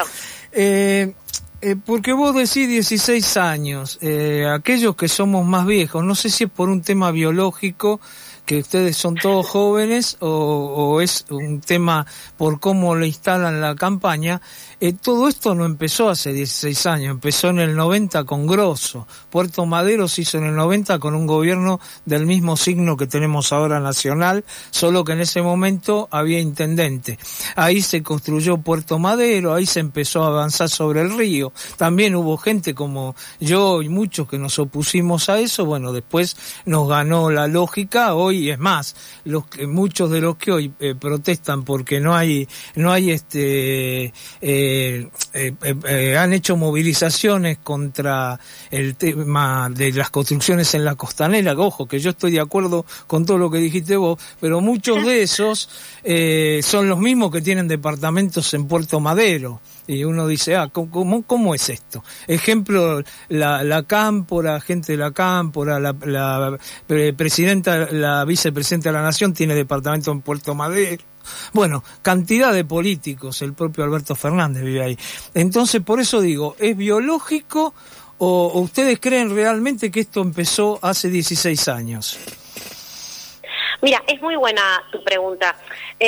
Eh, eh, porque vos decís dieciséis años, eh, aquellos que somos más viejos, no sé si es por un tema biológico, que ustedes son todos jóvenes, o, o es un tema por cómo lo instalan la campaña. Eh, todo esto no empezó hace dieciséis años, empezó en el noventa con Grosso. Puerto Madero se hizo en el noventa con un gobierno del mismo signo que tenemos ahora nacional, solo que en ese momento había intendente. Ahí se construyó Puerto Madero, ahí se empezó a avanzar sobre el río. También hubo gente como yo y muchos que nos opusimos a eso. Bueno, después nos ganó la lógica. Hoy es más, los que, muchos de los que hoy eh, protestan porque no hay, no hay este, eh, Eh, eh, eh, han hecho movilizaciones contra el tema de las construcciones en la costanera. Ojo, que yo estoy de acuerdo con todo lo que dijiste vos, pero muchos de esos eh, son los mismos que tienen departamentos en Puerto Madero. Y uno dice, ah, ¿cómo, cómo es esto? Ejemplo, la, la Cámpora, gente de la Cámpora, la, la presidenta, la vicepresidenta de la Nación tiene departamento en Puerto Madero. Bueno, cantidad de políticos, el propio Alberto Fernández vive ahí. Entonces, por eso digo, ¿es biológico o, o ustedes creen realmente que esto empezó hace dieciséis años? Mira, es muy buena tu pregunta.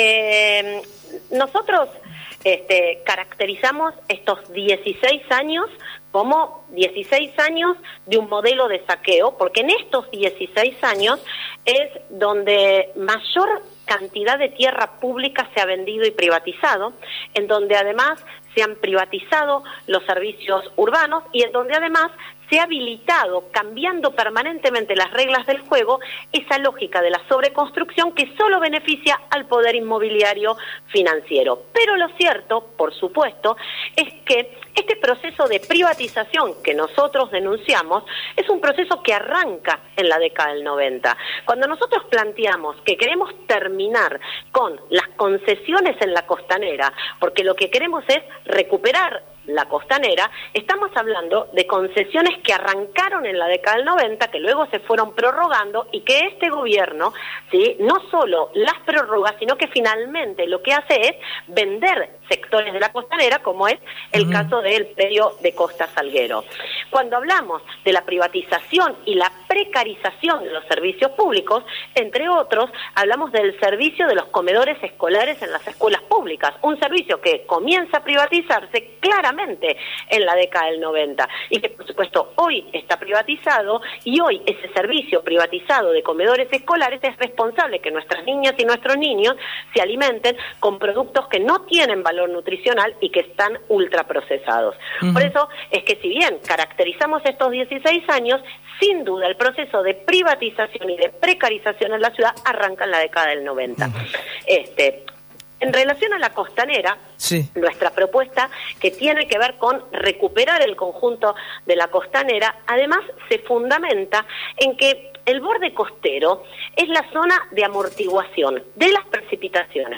Eh, nosotros este, caracterizamos estos dieciséis años como dieciséis años de un modelo de saqueo, porque en estos dieciséis años es donde mayor cantidad de tierra pública se ha vendido y privatizado, en donde además se han privatizado los servicios urbanos y en donde además se ha habilitado, cambiando permanentemente las reglas del juego, esa lógica de la sobreconstrucción que solo beneficia al poder inmobiliario financiero. Pero lo cierto, por supuesto, es que este proceso de privatización que nosotros denunciamos es un proceso que arranca en la década del noventa. Cuando nosotros planteamos que queremos terminar con las concesiones en la costanera, porque lo que queremos es recuperar la costanera, estamos hablando de concesiones que arrancaron en la década del noventa, que luego se fueron prorrogando y que este gobierno, ¿sí?, no solo las prorroga, sino que finalmente lo que hace es vender sectores de la costanera, como es el uh-huh. caso del predio de Costa Salguero. Cuando hablamos de la privatización y la precarización de los servicios públicos, entre otros, hablamos del servicio de los comedores escolares en las escuelas públicas, un servicio que comienza a privatizarse claramente en la década del noventa y que por supuesto hoy está privatizado, y hoy ese servicio privatizado de comedores escolares es responsable que nuestras niñas y nuestros niños se alimenten con productos que no tienen valor nutricional y que están ultraprocesados. Uh-huh. Por eso es que si bien caracterizamos estos dieciséis años, sin duda el proceso de privatización y de precarización en la ciudad arranca en la década del noventa. Uh-huh. Este En relación a la costanera, sí. nuestra propuesta, que tiene que ver con recuperar el conjunto de la costanera, además se fundamenta en que el borde costero es la zona de amortiguación de las precipitaciones.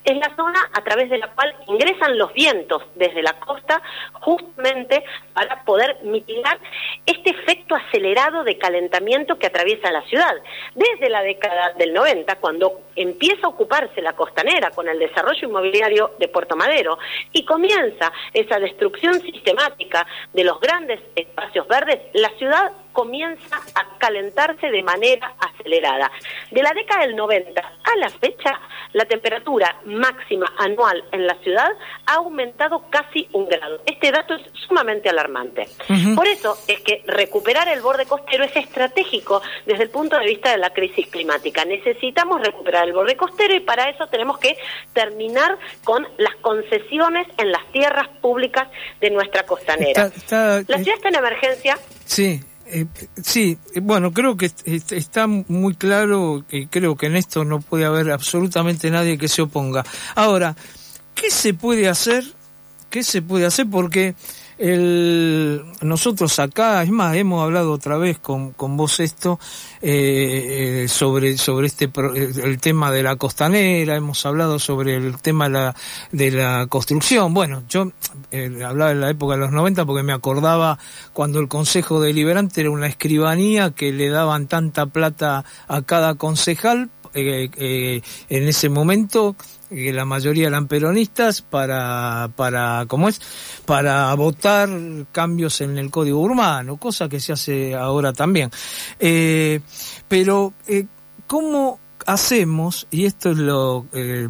es la zona a través de la cual ingresan los vientos desde la costa, justamente para poder mitigar este efecto acelerado de calentamiento que atraviesa la ciudad. Desde la década del noventa, cuando empieza a ocuparse la costanera con el desarrollo inmobiliario de Puerto Madero y comienza esa destrucción sistemática de los grandes espacios verdes, la ciudad comienza a calentarse de manera acelerada. De la década del noventa a la fecha, la temperatura máxima anual en la ciudad ha aumentado casi un grado. Este dato es sumamente alarmante. Uh-huh. Por eso es que recuperar el borde costero es estratégico desde el punto de vista de la crisis climática. Necesitamos recuperar el borde costero y para eso tenemos que terminar con las concesiones en las tierras públicas de nuestra costanera. Está, está, la ciudad está en emergencia. Sí. Eh, sí, bueno, creo que está muy claro, y creo que en esto no puede haber absolutamente nadie que se oponga. Ahora, ¿qué se puede hacer? ¿Qué se puede hacer? Porque el, nosotros acá, es más, hemos hablado otra vez con, con vos esto, eh, eh, sobre, sobre este, el tema de la costanera, hemos hablado sobre el tema de la, de la construcción. Bueno, yo eh, hablaba en la época de los noventa porque me acordaba cuando el Consejo Deliberante era una escribanía que le daban tanta plata a cada concejal, eh, eh, en ese momento, que la mayoría eran peronistas, para, para, ¿cómo es? Para votar cambios en el Código Urbano, cosa que se hace ahora también. Eh, pero, eh, ¿cómo hacemos, y esto es lo, eh,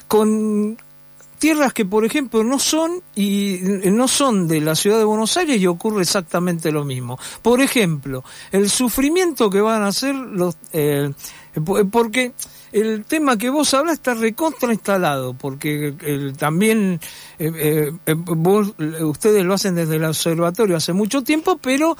con tierras que, por ejemplo, no son, y no son de la ciudad de Buenos Aires y ocurre exactamente lo mismo? Por ejemplo, el sufrimiento que van a hacer los, eh, porque el tema que vos hablas está recontra instalado, porque el, también eh, eh, vos, ustedes lo hacen desde el observatorio hace mucho tiempo, pero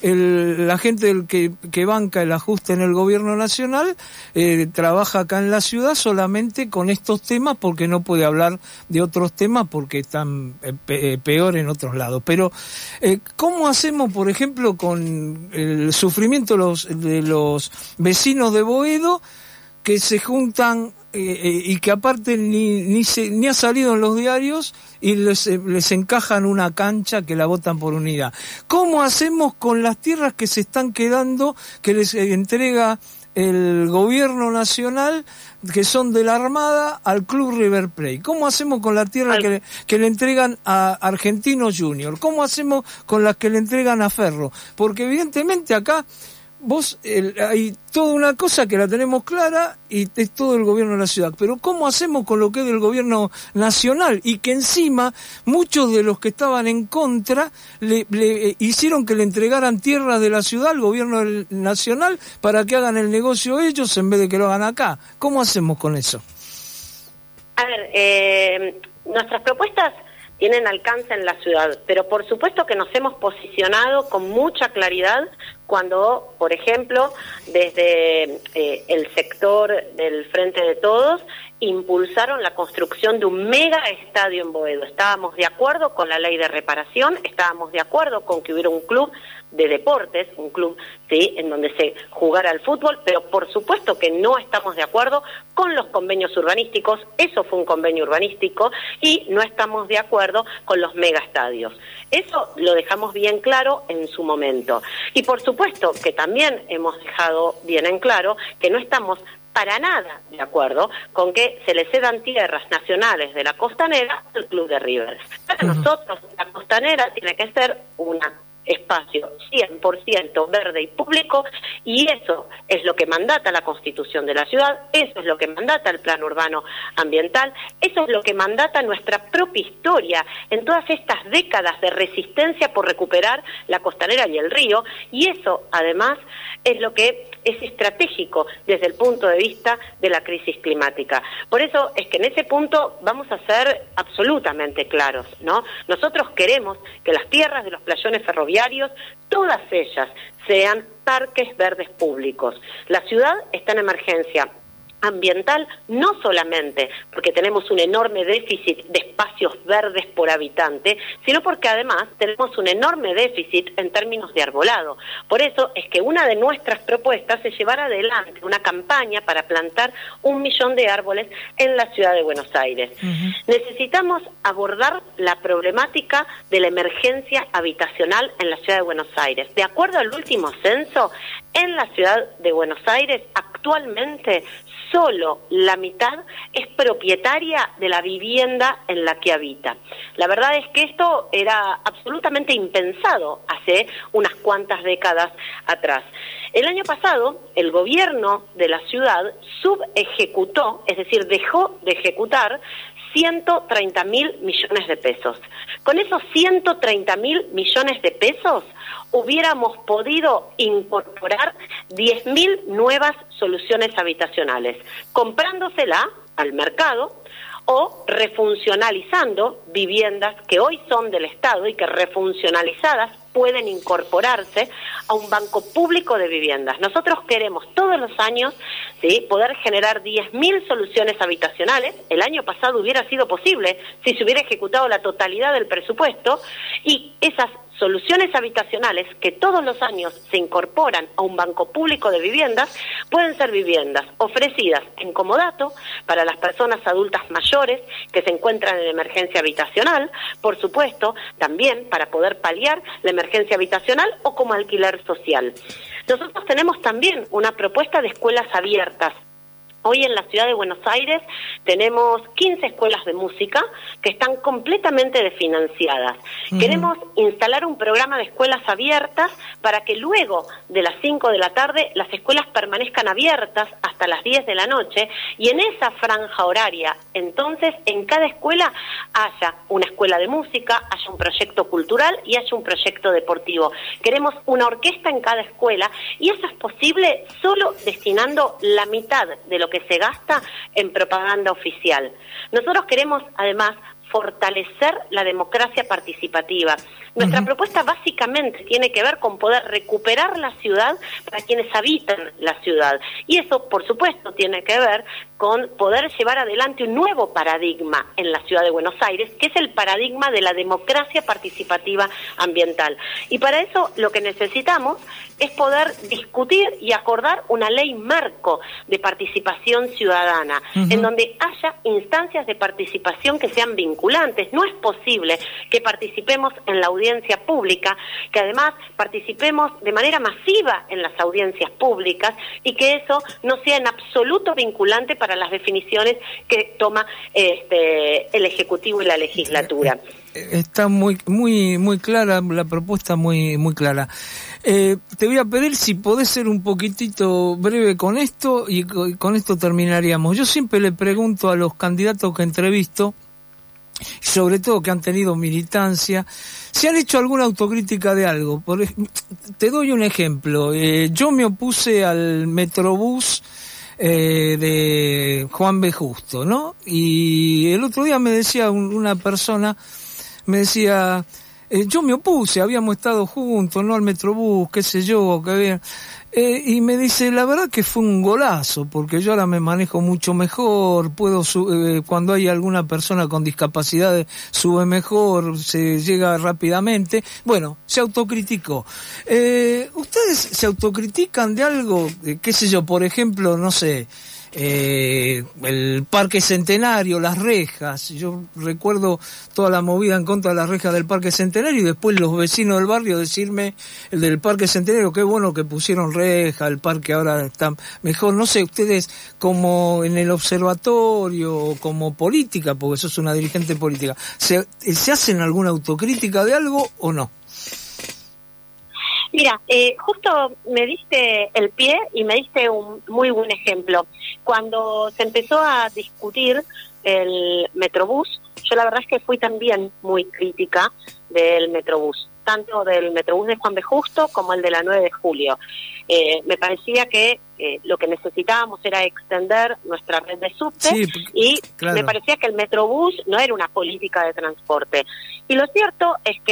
el, la gente del que, que banca el ajuste en el gobierno nacional eh, trabaja acá en la ciudad solamente con estos temas, porque no puede hablar de otros temas porque están eh, pe, peor en otros lados. Pero eh, ¿cómo hacemos, por ejemplo, con el sufrimiento de los, de los vecinos de Boedo, que se juntan eh, eh, y que aparte ni ni, se, ni ha salido en los diarios y les, les encajan una cancha que la votan por unidad? ¿Cómo hacemos con las tierras que se están quedando, que les entrega el gobierno nacional, que son de la Armada, al Club River Plate? ¿Cómo hacemos con la tierra que le, que le entregan a Argentinos Junior? ¿Cómo hacemos con las que le entregan a Ferro? Porque evidentemente acá vos, el, hay toda una cosa que la tenemos clara y es todo el gobierno de la ciudad, pero ¿cómo hacemos con lo que es del gobierno nacional? Y que encima muchos de los que estaban en contra le, le hicieron que le entregaran tierras de la ciudad al gobierno nacional para que hagan el negocio ellos en vez de que lo hagan acá. ¿Cómo hacemos con eso? A ver, eh, nuestras propuestas tienen alcance en la ciudad, pero por supuesto que nos hemos posicionado con mucha claridad cuando, por ejemplo, desde eh, el sector del Frente de Todos impulsaron la construcción de un mega estadio en Boedo. Estábamos de acuerdo con la ley de reparación, estábamos de acuerdo con que hubiera un club de deportes, un club, sí, en donde se jugara al fútbol, pero por supuesto que no estamos de acuerdo con los convenios urbanísticos, eso fue un convenio urbanístico, y no estamos de acuerdo con los megaestadios. Eso lo dejamos bien claro en su momento. Y por supuesto que también hemos dejado bien en claro que no estamos para nada de acuerdo con que se le cedan tierras nacionales de la costanera al Club de River. Para uh-huh. nosotros, la costanera tiene que ser una espacio cien por ciento verde y público, y eso es lo que mandata la Constitución de la ciudad, eso es lo que mandata el Plan Urbano Ambiental, eso es lo que mandata nuestra propia historia en todas estas décadas de resistencia por recuperar la costanera y el río, y eso además es lo que es estratégico desde el punto de vista de la crisis climática. Por eso es que en ese punto vamos a ser absolutamente claros, ¿no? Nosotros queremos que las tierras de los playones ferroviarios, todas ellas, sean parques verdes públicos. La ciudad está en emergencia. ambiental, no solamente porque tenemos un enorme déficit de espacios verdes por habitante, sino porque además tenemos un enorme déficit en términos de arbolado. Por eso es que una de nuestras propuestas es llevar adelante una campaña para plantar un millón de árboles en la ciudad de Buenos Aires. Uh-huh. Necesitamos abordar la problemática de la emergencia habitacional en la ciudad de Buenos Aires. De acuerdo al último censo, en la ciudad de Buenos Aires actualmente solo la mitad es propietaria de la vivienda en la que habita. La verdad es que esto era absolutamente impensado hace unas cuantas décadas atrás. El año pasado, el gobierno de la ciudad subejecutó, es decir, dejó de ejecutar ciento treinta mil millones de pesos. Con esos ciento treinta mil millones de pesos hubiéramos podido incorporar diez mil nuevas soluciones habitacionales, comprándosela al mercado o refuncionalizando viviendas que hoy son del Estado y que refuncionalizadas pueden incorporarse a un banco público de viviendas. Nosotros queremos todos los años, ¿sí?, poder generar diez mil soluciones habitacionales. El año pasado hubiera sido posible si se hubiera ejecutado la totalidad del presupuesto, y esas soluciones habitacionales que todos los años se incorporan a un banco público de viviendas pueden ser viviendas ofrecidas en comodato para las personas adultas mayores que se encuentran en emergencia habitacional, por supuesto, también para poder paliar la emergencia habitacional o como alquiler social. Nosotros tenemos también una propuesta de escuelas abiertas. Hoy en la ciudad de Buenos Aires tenemos quince escuelas de música que están completamente desfinanciadas. Uh-huh. Queremos instalar un programa de escuelas abiertas para que luego de las cinco de la tarde las escuelas permanezcan abiertas hasta las diez de la noche, y en esa franja horaria, entonces, en cada escuela haya una escuela de música, haya un proyecto cultural y haya un proyecto deportivo. Queremos una orquesta en cada escuela, y eso es posible solo destinando la mitad de lo que que se gasta en propaganda oficial. Nosotros queremos, además, fortalecer la democracia participativa. Nuestra uh-huh. propuesta básicamente tiene que ver con poder recuperar la ciudad para quienes habitan la ciudad. Y eso, por supuesto, tiene que ver con poder llevar adelante un nuevo paradigma en la ciudad de Buenos Aires, que es el paradigma de la democracia participativa ambiental. Y para eso lo que necesitamos es poder discutir y acordar una ley marco de participación ciudadana, uh-huh. en donde haya instancias de participación que sean vinculantes. No es posible que participemos en la audiencia pública, que además participemos de manera masiva en las audiencias públicas, y que eso no sea en absoluto vinculante para las definiciones que toma este, el Ejecutivo y la legislatura. Está muy muy muy clara la propuesta, muy muy clara. Eh, te voy a pedir si podés ser un poquitito breve con esto, y con esto terminaríamos. Yo siempre le pregunto a los candidatos que entrevisto, sobre todo que han tenido militancia, si han hecho alguna autocrítica de algo. Por, te doy un ejemplo. Eh, yo me opuse al Metrobús eh, de Juan B. Justo, ¿no? Y el otro día me decía un, una persona, me decía, eh, yo me opuse, habíamos estado juntos, ¿no?, al Metrobús, qué sé yo, que había... Eh, y me dice, la verdad que fue un golazo, porque yo ahora me manejo mucho mejor, puedo su- eh, cuando hay alguna persona con discapacidad sube mejor, se llega rápidamente. Bueno, se autocriticó. Eh, ¿Ustedes se autocritican de algo? Eh, qué sé yo, por ejemplo, no sé, eh, el Parque Centenario, las rejas. Yo recuerdo toda la movida en contra de las rejas del Parque Centenario, y después los vecinos del barrio decirme, el del Parque Centenario, qué bueno que pusieron reja, el parque ahora está mejor. No sé, ustedes como en el observatorio, como política, porque sos una dirigente política, ¿se, ¿se hacen alguna autocrítica de algo o no? Mira, eh, justo me diste el pie y me diste un muy buen ejemplo. Cuando se empezó a discutir el Metrobús, yo la verdad es que fui también muy crítica del Metrobús, tanto del Metrobús de Juan B. Justo como el de la nueve de julio. Eh, me parecía que eh, lo que necesitábamos era extender nuestra red de subte, sí, y claro, me parecía que el Metrobús no era una política de transporte. Y lo cierto es que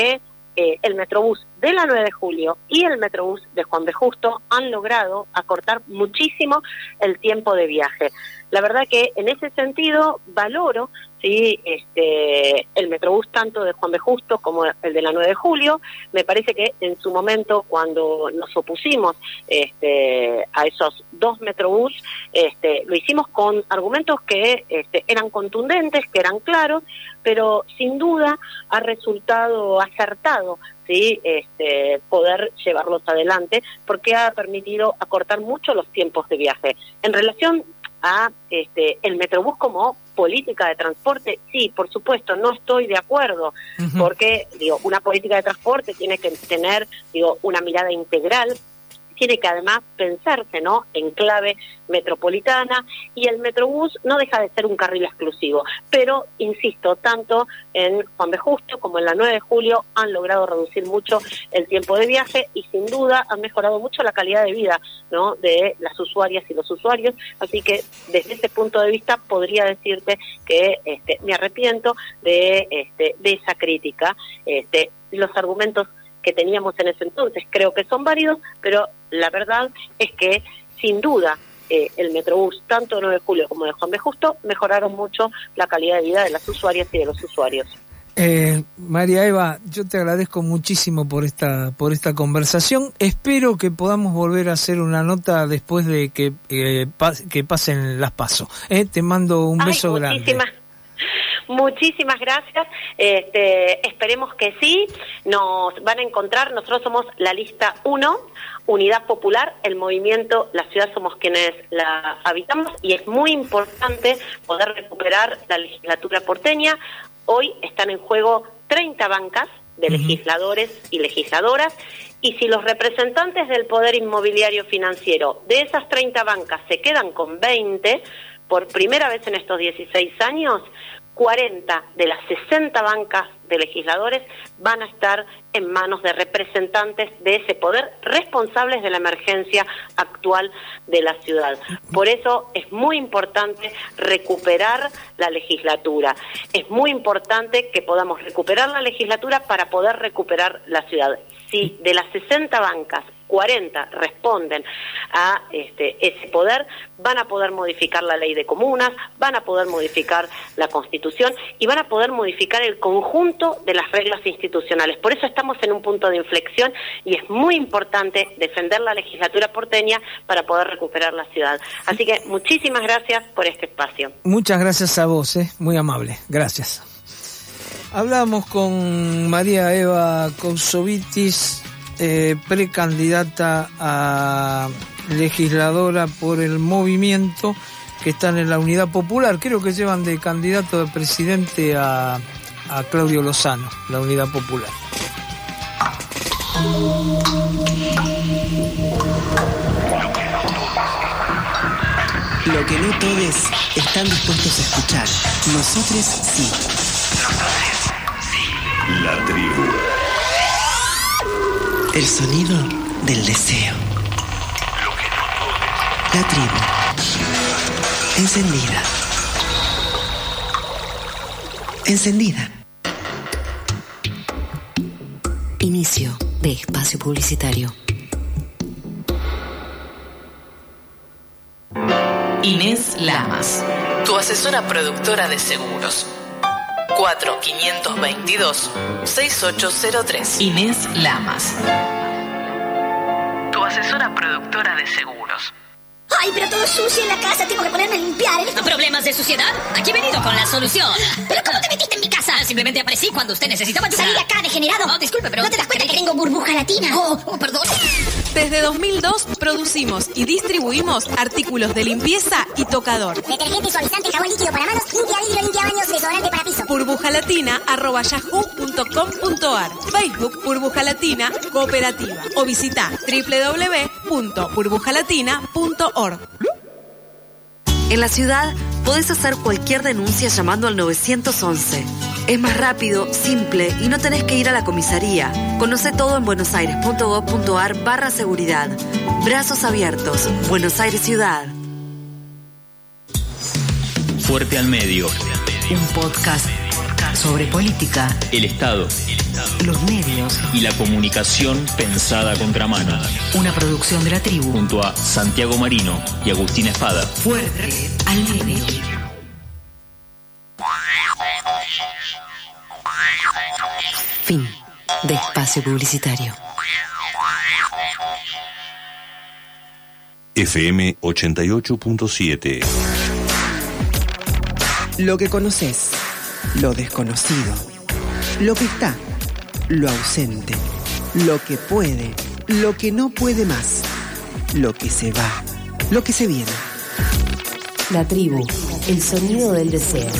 eh, el Metrobús de la nueve de julio y el Metrobús de Juan B. Justo han logrado acortar muchísimo el tiempo de viaje. La verdad que en ese sentido valoro sí, este, el Metrobús tanto de Juan B. Justo como el de la nueve de julio. Me parece que en su momento, cuando nos opusimos este, a esos dos Metrobús, este, lo hicimos con argumentos que este, eran contundentes, que eran claros, pero sin duda ha resultado acertado sí, este, poder llevarlos adelante, porque ha permitido acortar mucho los tiempos de viaje. En relación a este el Metrobús como política de transporte, sí, por supuesto, no estoy de acuerdo, uh-huh. porque digo, una política de transporte tiene que tener digo una mirada integral, tiene que además pensarse, ¿no?, en clave metropolitana, y el Metrobús no deja de ser un carril exclusivo, pero insisto, tanto en Juan B. Justo como en la nueve de julio han logrado reducir mucho el tiempo de viaje y sin duda han mejorado mucho la calidad de vida, ¿no?, de las usuarias y los usuarios, así que desde ese punto de vista podría decirte que este, me arrepiento de, este, de esa crítica. Este, los argumentos que teníamos en ese entonces creo que son válidos, pero la verdad es que sin duda eh, el Metrobús, tanto de nueve de julio como de Juan B. Justo, mejoraron mucho la calidad de vida de las usuarias y de los usuarios. Eh, María Eva, yo te agradezco muchísimo por esta por esta conversación. Espero que podamos volver a hacer una nota después de que eh, pas, que pasen las PASO. Eh, te mando un beso Ay, grande. Muchísimas gracias, este, esperemos que sí, nos van a encontrar, nosotros somos la lista uno, Unidad Popular, el movimiento, la ciudad somos quienes la habitamos y es muy importante poder recuperar la legislatura porteña. Hoy están en juego treinta bancas de uh-huh. legisladores y legisladoras, y si los representantes del poder inmobiliario financiero de esas treinta bancas se quedan con veinte, por primera vez en estos dieciséis años, cuarenta de las sesenta bancas de legisladores van a estar en manos de representantes de ese poder responsables de la emergencia actual de la ciudad. Por eso es muy importante recuperar la legislatura. Es muy importante que podamos recuperar la legislatura para poder recuperar la ciudad. Si de las sesenta bancas, cuarenta responden a este, ese poder, van a poder modificar la ley de comunas, van a poder modificar la Constitución y van a poder modificar el conjunto de las reglas institucionales. Por eso estamos en un punto de inflexión y es muy importante defender la legislatura porteña para poder recuperar la ciudad. Así que muchísimas gracias por este espacio. Muchas gracias a vos, eh, muy amable. Gracias. Hablamos con María Eva Cousovitis, eh, precandidata a legisladora por el movimiento, que están en la Unidad Popular. Creo que llevan de candidato de presidente a, a Claudio Lozano, la Unidad Popular. Lo que no todos están dispuestos a escuchar. Nosotros sí. La tribu. El sonido del deseo. La tribu. Encendida. Encendida. Inicio de espacio publicitario. Inés Lamas, tu asesora productora de seguros. cuatro cinco dos dos, seis ocho cero tres. Inés Lamas, tu asesora productora de seguros. Ay, pero todo sucio en la casa, tengo que ponerme a limpiar. ¿eh? ¿Problemas de suciedad? Aquí he venido con la solución. ¿Pero cómo te metiste en mi casa? Simplemente aparecí cuando usted necesitaba ayuda. Salí de acá, degenerado. No, disculpe, pero... ¿No te das cuenta que tengo burbuja latina? Oh, oh, perdón. Desde dos mil dos producimos y distribuimos artículos de limpieza y tocador. Detergente, suavizante, jabón líquido para manos, limpia vidrio, limpia baños, desodorante para piso. burbujalatina arroba yahoo punto com punto ar. Facebook Burbuja Latina Cooperativa. O visita doble u doble u doble u punto burbujalatina punto org. En la ciudad podés hacer cualquier denuncia llamando al nueve once. Es más rápido, simple y no tenés que ir a la comisaría. Conoce todo en buenosaires.gov.ar barra seguridad. Brazos abiertos. Buenos Aires Ciudad. Fuerte al medio. Un podcast sobre política, el Estado, los medios y la comunicación pensada a contramano. Una producción de La Tribu. Junto a Santiago Marino y Agustín Espada. Fuerte al medio. Fin de espacio publicitario. F M ochenta y ocho punto siete. Lo que conoces, lo desconocido, lo que está, lo ausente, lo que puede, lo que no puede más, lo que se va, lo que se viene. La Tribu, el sonido del deseo.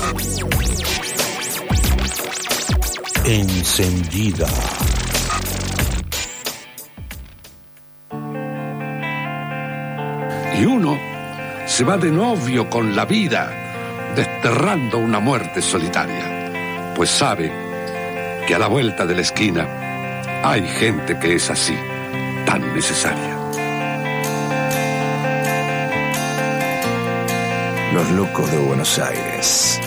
Encendida. Y uno se va de novio con la vida, desterrando una muerte solitaria, pues sabe que a la vuelta de la esquina hay gente que es así, tan necesaria. Los locos de Buenos Aires.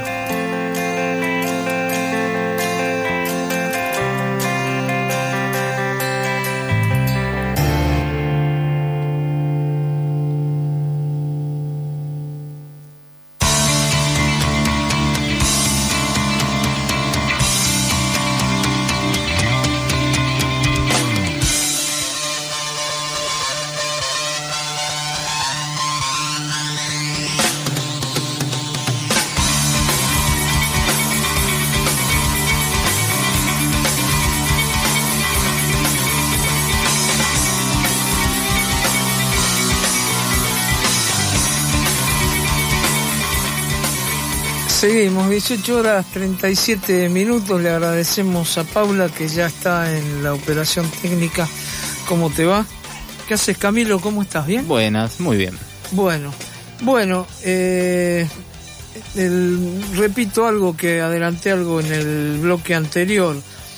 Seguimos, dieciocho horas treinta y siete minutos. Le agradecemos a Paula, que ya está en la operación técnica. ¿Cómo te va? ¿Qué haces, Camilo? ¿Cómo estás? ¿Bien? Buenas, muy bien. Bueno, bueno, eh, el, repito algo que adelanté algo en el bloque anterior.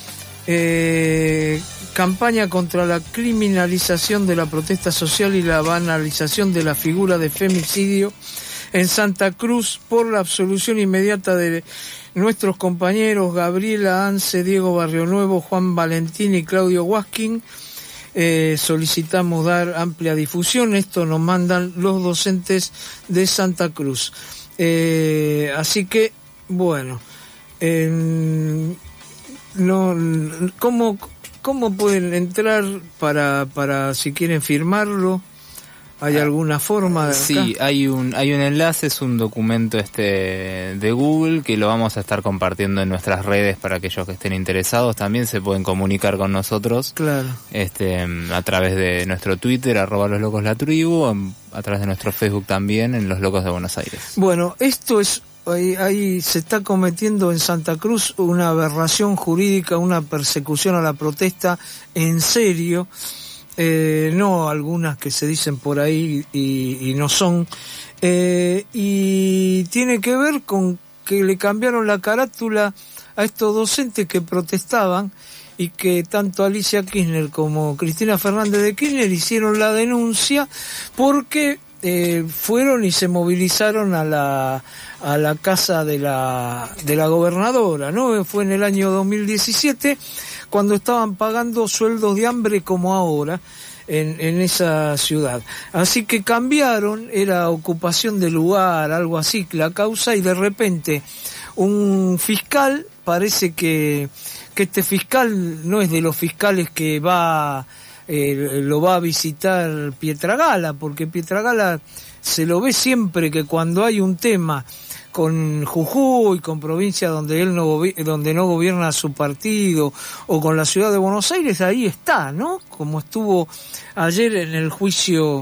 Eh, campaña contra la criminalización de la protesta social y la banalización de la figura de femicidio en Santa Cruz por la absolución inmediata de nuestros compañeros Gabriela Anse, Diego Barrionuevo, Juan Valentín y Claudio Huasquín. Eh, solicitamos dar amplia difusión. Esto nos mandan los docentes de Santa Cruz. Eh, así que, bueno, eh, no, ¿cómo, cómo pueden entrar para, para si quieren firmarlo? ¿Hay alguna forma de acá? Sí, hay un hay un enlace, es un documento este de Google que lo vamos a estar compartiendo en nuestras redes para aquellos que estén interesados. También se pueden comunicar con nosotros. Claro. Este, a través de nuestro Twitter, arroba los locos la tribu, a través de nuestro Facebook también, en Los Locos de Buenos Aires. Bueno, esto es, ahí, ahí se está cometiendo en Santa Cruz una aberración jurídica, una persecución a la protesta en serio. Eh, no algunas que se dicen por ahí y, y no son, eh, y tiene que ver con que le cambiaron la carátula a estos docentes que protestaban y que tanto Alicia Kirchner como Cristina Fernández de Kirchner hicieron la denuncia porque eh, fueron y se movilizaron a la a la casa de la de la gobernadora, ¿no? Fue en el año dos mil diecisiete cuando estaban pagando sueldos de hambre como ahora en, en esa ciudad. Así que cambiaron, era ocupación de lugar, algo así, la causa, y de repente un fiscal, parece que, que este fiscal no es de los fiscales que va, eh, lo va a visitar Pietragala, porque Pietragala se lo ve siempre que cuando hay un tema con Jujuy, con provincia donde él no donde no gobierna su partido, o con la ciudad de Buenos Aires, ahí está, ¿no? Como estuvo ayer en el juicio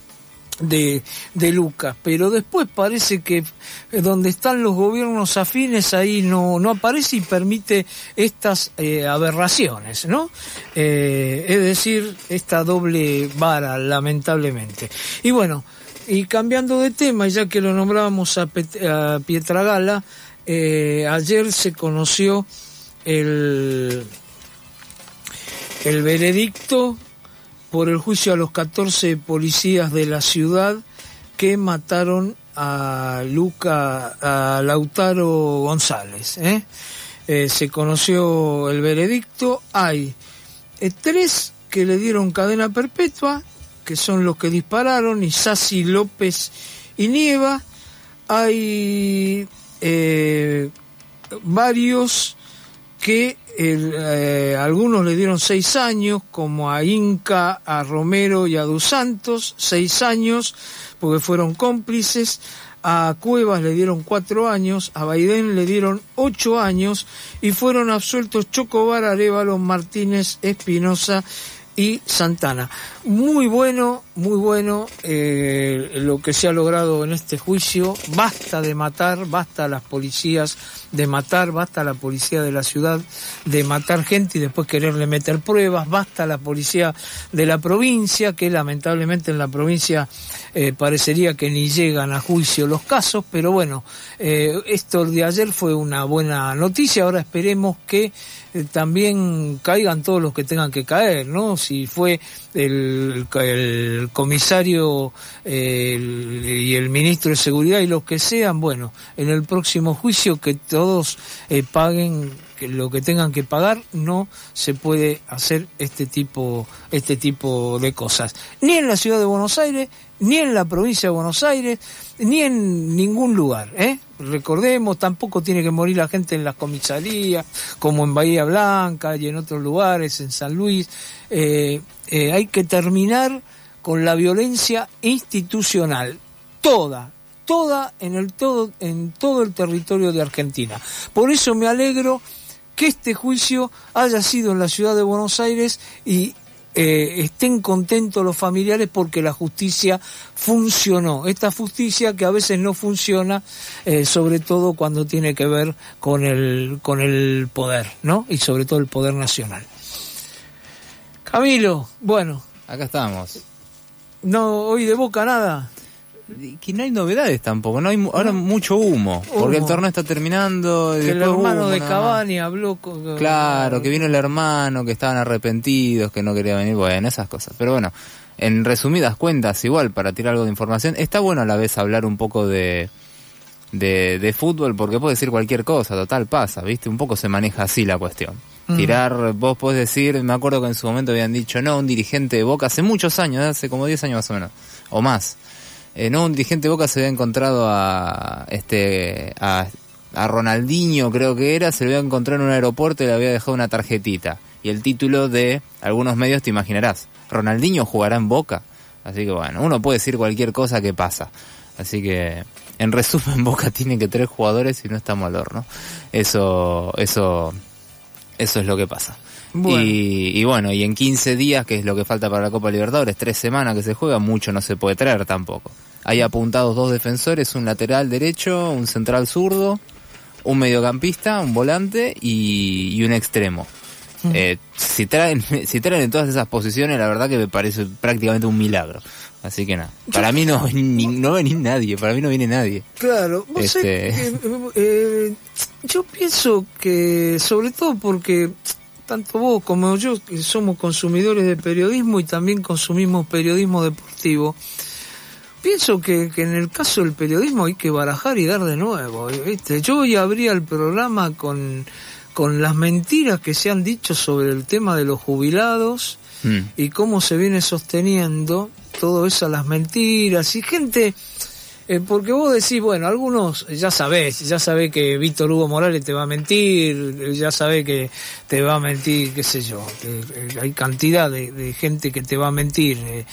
de, de Lucas, pero después parece que donde están los gobiernos afines ahí no, no aparece y permite estas eh, aberraciones, ¿no? Eh, es decir, esta doble vara, lamentablemente. Y bueno, y cambiando de tema, ya que lo nombrábamos a, Pet- a Pietragala, eh, ayer se conoció el, el veredicto por el juicio a los catorce policías de la ciudad que mataron a Luca, a Lautaro González. ¿eh? Eh, se conoció el veredicto. Hay eh, tres que le dieron cadena perpetua, que son los que dispararon, Isasi, López y Nieva. Hay eh, varios que el, eh, algunos le dieron seis años, como a Inca, a Romero y a Dos Santos, seis años, porque fueron cómplices. A Cuevas le dieron cuatro años, a Baidén le dieron ocho años, y fueron absueltos Chocobar, Arévalo, Martínez, Espinosa y Santana. Muy bueno, muy bueno eh, lo que se ha logrado en este juicio. Basta de matar, basta a las policías de matar, basta a la policía de la ciudad de matar gente y después quererle meter pruebas, basta a la policía de la provincia, que lamentablemente en la provincia eh, parecería que ni llegan a juicio los casos, pero bueno, eh, esto de ayer fue una buena noticia. Ahora esperemos que eh, también caigan todos los que tengan que caer, ¿no? Si fue el, el comisario eh, el, y el ministro de Seguridad y los que sean, bueno, en el próximo juicio que todos eh, paguen que lo que tengan que pagar. No se puede hacer este tipo este tipo de cosas, ni en la ciudad de Buenos Aires, ni en la provincia de Buenos Aires, ni en ningún lugar, ¿eh? Recordemos, tampoco tiene que morir la gente en las comisarías, como en Bahía Blanca y en otros lugares, en San Luis. Eh, eh, hay que terminar con la violencia institucional, toda, toda en el todo, en todo el territorio de Argentina. Por eso me alegro que este juicio haya sido en la ciudad de Buenos Aires y Eh, estén contentos los familiares porque la justicia funcionó. Esta justicia que a veces no funciona, eh, sobre todo cuando tiene que ver con el con el poder, ¿no? Y sobre todo el poder nacional. Camilo, bueno, acá estamos. No, hoy de Boca nada. Que no hay novedades tampoco, no hay ahora ¿no? mucho humo, humo, porque el torneo está terminando. Que el hermano humo, de Cavani habló con... Claro, que vino el hermano, que estaban arrepentidos, que no quería venir, bueno, esas cosas. Pero bueno, en resumidas cuentas, igual, para tirar algo de información, está bueno a la vez hablar un poco de, de, de fútbol, porque puede decir cualquier cosa, total pasa, ¿viste? Un poco se maneja así la cuestión. Mm. Tirar, vos podés decir, me acuerdo que en su momento habían dicho, no, un dirigente de Boca, hace muchos años, hace como diez años más o menos, o más. Eh, no, un dirigente de Boca se había encontrado a este a, a Ronaldinho, creo que era, se lo había encontrado en un aeropuerto y le había dejado una tarjetita. Y el título de algunos medios te imaginarás, Ronaldinho jugará en Boca. Así que bueno, uno puede decir cualquier cosa que pasa. Así que, en resumen, Boca tiene que tres jugadores y no estamos al horno. Eso, eso, eso es lo que pasa. Bueno. Y, y bueno, y en quince días, que es lo que falta para la Copa Libertadores, tres semanas que se juega, mucho no se puede traer tampoco. Hay apuntados dos defensores, un lateral derecho, un central zurdo, un mediocampista, un volante y, y un extremo. Mm. Eh, si traen, si traen en todas esas posiciones, la verdad que me parece prácticamente un milagro. Así que nada, para mí no, ni, no va a venir nadie, para mí no viene nadie. Claro, vos este... sé, eh, eh, yo pienso que, sobre todo porque tanto vos como yo que somos consumidores de periodismo y también consumimos periodismo deportivo, pienso que, que en el caso del periodismo hay que barajar y dar de nuevo, ¿viste? Yo hoy abría el programa con, con las mentiras que se han dicho sobre el tema de los jubilados mm. y cómo se viene sosteniendo todo eso, las mentiras y gente... Eh, porque vos decís, bueno, algunos ya sabés, ya sabés que Víctor Hugo Morales te va a mentir, ya sabés que te va a mentir, qué sé yo, que, que hay cantidad de, de gente que te va a mentir. Eh,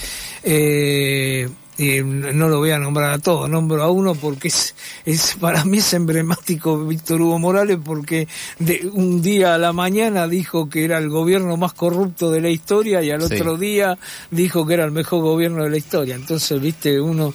eh, y no lo voy a nombrar a todos, nombro a uno porque es, es para mí es emblemático Víctor Hugo Morales, porque de un día a la mañana dijo que era el gobierno más corrupto de la historia y al sí. otro día dijo que era el mejor gobierno de la historia. Entonces, viste, uno...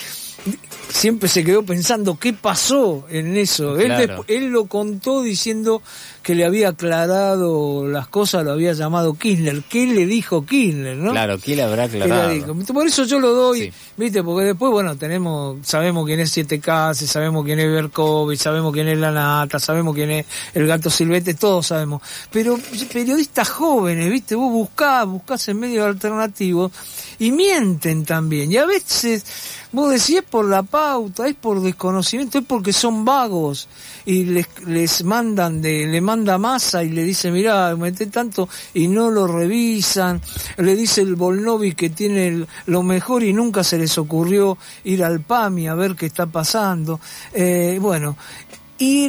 siempre se quedó pensando qué pasó en eso. Claro. Él, él lo contó diciendo que le había aclarado las cosas, lo había llamado Kirchner. ¿Qué le dijo Kirchner, no? Claro, ¿qué le habrá aclarado? Por eso yo lo doy, sí. viste, porque después, bueno, tenemos, sabemos quién es Siete Casas, sabemos quién es Berkovich, sabemos quién es La Nata, sabemos quién es el Gato Silvestre, todos sabemos. Pero periodistas jóvenes, viste, vos buscás, buscás en medios alternativos y mienten también. Y a veces Vos decís, es por la pauta, es por desconocimiento, es porque son vagos y les, les mandan, de, le manda Massa y le dice, mirá, meté tanto y no lo revisan. Le dice el Volnovi que tiene el, lo mejor y nunca se les ocurrió ir al PAMI a ver qué está pasando. Eh, bueno, Y,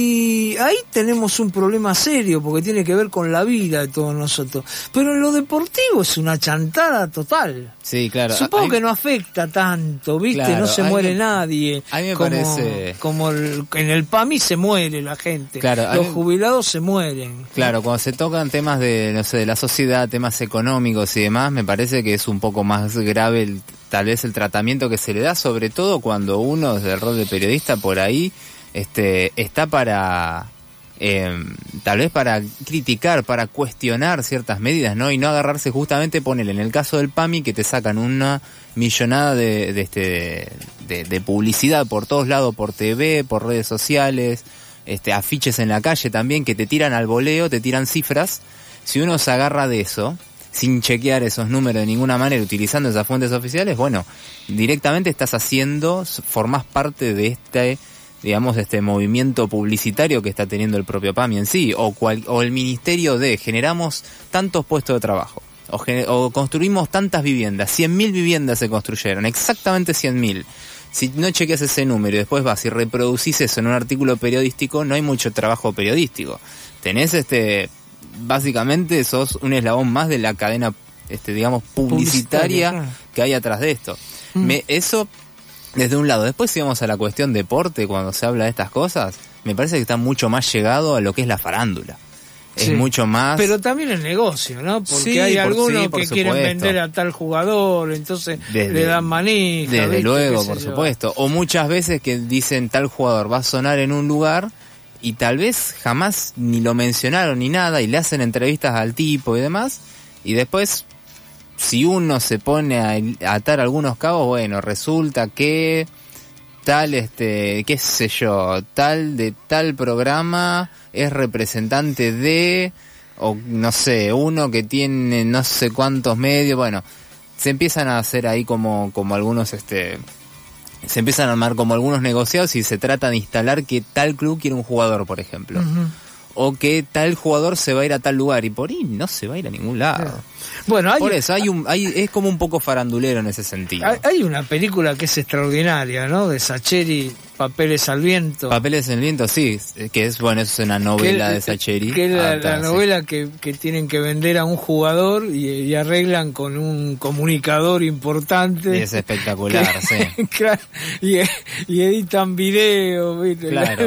y ahí tenemos un problema serio porque tiene que ver con la vida de todos nosotros. Pero en lo deportivo es una chantada total. Sí, claro. Supongo hay... que no afecta tanto, ¿viste? Claro, no se muere me... nadie. A mí me como, parece... Como el, en el PAMI se muere la gente. Claro, Los mí... jubilados se mueren. Claro, cuando se tocan temas de, no sé, de la sociedad, temas económicos y demás, me parece que es un poco más grave el, tal vez el tratamiento que se le da, sobre todo cuando uno, desde el rol de periodista, por ahí... Este, está para, eh, tal vez para criticar, para cuestionar ciertas medidas, ¿no? Y no agarrarse justamente, ponele, en el caso del PAMI, que te sacan una millonada de, de, este, de, de publicidad por todos lados, por T V, por redes sociales, este, afiches en la calle también, que te tiran al voleo, te tiran cifras. Si uno se agarra de eso, sin chequear esos números de ninguna manera, utilizando esas fuentes oficiales, bueno, directamente estás haciendo, formás parte de este... digamos, este movimiento publicitario que está teniendo el propio PAMI en sí, o, cual, o el ministerio de generamos tantos puestos de trabajo, o, gener, o construimos tantas viviendas, cien mil viviendas se construyeron, exactamente cien mil. Si no chequeas ese número y después vas y reproducís eso en un artículo periodístico, no hay mucho trabajo periodístico. Tenés, este básicamente, sos un eslabón más de la cadena, este digamos, publicitaria, publicitaria claro. que hay atrás de esto. Mm. Me, eso... Desde un lado. Después, si vamos a la cuestión deporte, cuando se habla de estas cosas, me parece que está mucho más llegado a lo que es la farándula. Sí. Es mucho más... Pero también el negocio, ¿no? Porque sí, hay por, algunos sí, que supuesto. quieren vender a tal jugador, entonces desde, le dan manija. Desde ¿viste? luego, por yo? supuesto. O muchas veces que dicen tal jugador va a sonar en un lugar y tal vez jamás ni lo mencionaron ni nada y le hacen entrevistas al tipo y demás, y después... Si uno se pone a atar algunos cabos, bueno, resulta que tal, este, qué sé yo, tal de tal programa es representante de, o no sé, uno que tiene no sé cuántos medios, bueno, se empiezan a hacer ahí como, como algunos, este, se empiezan a armar como algunos negociados y se trata de instalar que tal club quiere un jugador, por ejemplo. Uh-huh. O que tal jugador se va a ir a tal lugar y por ahí no se va a ir a ningún lado. Bueno, hay, por eso hay un, hay, es como un poco farandulero en ese sentido. Hay, hay una película que es extraordinaria, ¿no? De Sacheri, Papeles al viento. Papeles al viento, sí, que es bueno, es una novela que, de Sacheri. Que es la, la novela sí. que, que tienen que vender a un jugador y, y arreglan con un comunicador importante. Y es espectacular, que, sí. Claro, y, y editan videos, ¿viste? Claro.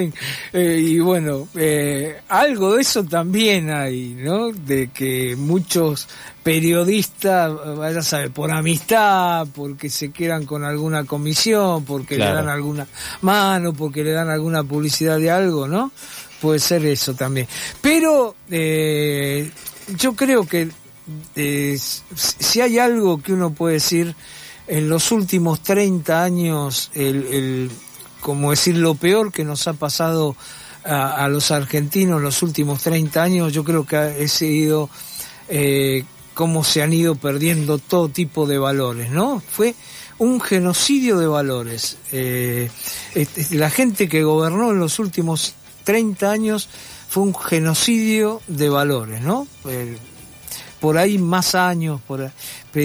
eh, y bueno, eh, algo de eso también hay, ¿no? De que muchos periodistas, vaya a saber, por amistad, porque se quedan con alguna comisión, porque claro. le dan alguna mano, porque le dan alguna publicidad de algo, ¿no? Puede ser eso también. Pero eh, yo creo que eh, si hay algo que uno puede decir, en los últimos treinta años, el, el como decir, lo peor que nos ha pasado a, a los argentinos en los últimos treinta años, yo creo que ha sido... Eh, cómo se han ido perdiendo todo tipo de valores, ¿no? Fue un genocidio de valores. Eh, este, la gente que gobernó en los últimos treinta años fue un genocidio de valores, ¿no? Eh, por ahí más años, por ahí,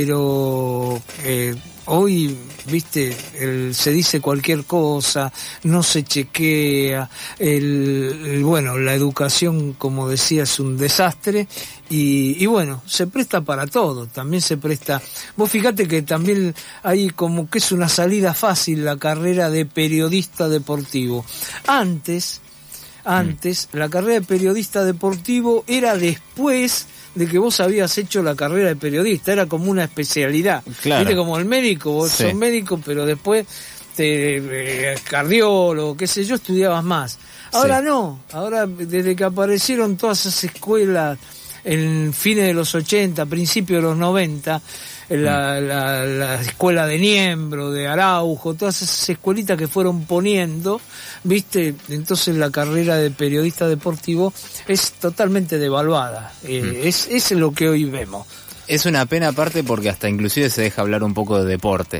pero eh, hoy, viste, el, se dice cualquier cosa, no se chequea, el, el, bueno, la educación, como decía, es un desastre, y, y bueno, se presta para todo, también se presta, vos fíjate que también hay como que es una salida fácil la carrera de periodista deportivo. Antes, antes, mm. la carrera de periodista deportivo era después de que vos habías hecho la carrera de periodista, era como una especialidad. Claro. Viste, como el médico, vos sí. sos médico, pero después te eh, cardiólogo, qué sé yo, estudiabas más. Ahora sí. no, ahora desde que aparecieron todas esas escuelas en fines de los ochenta, principios de los noventa, la, la, la escuela de Niembro, de Araujo, todas esas escuelitas que fueron poniendo, viste, entonces la carrera de periodista deportivo es totalmente devaluada, eh, mm. es, es lo que hoy vemos. Es una pena aparte porque hasta inclusive se deja hablar un poco de deporte.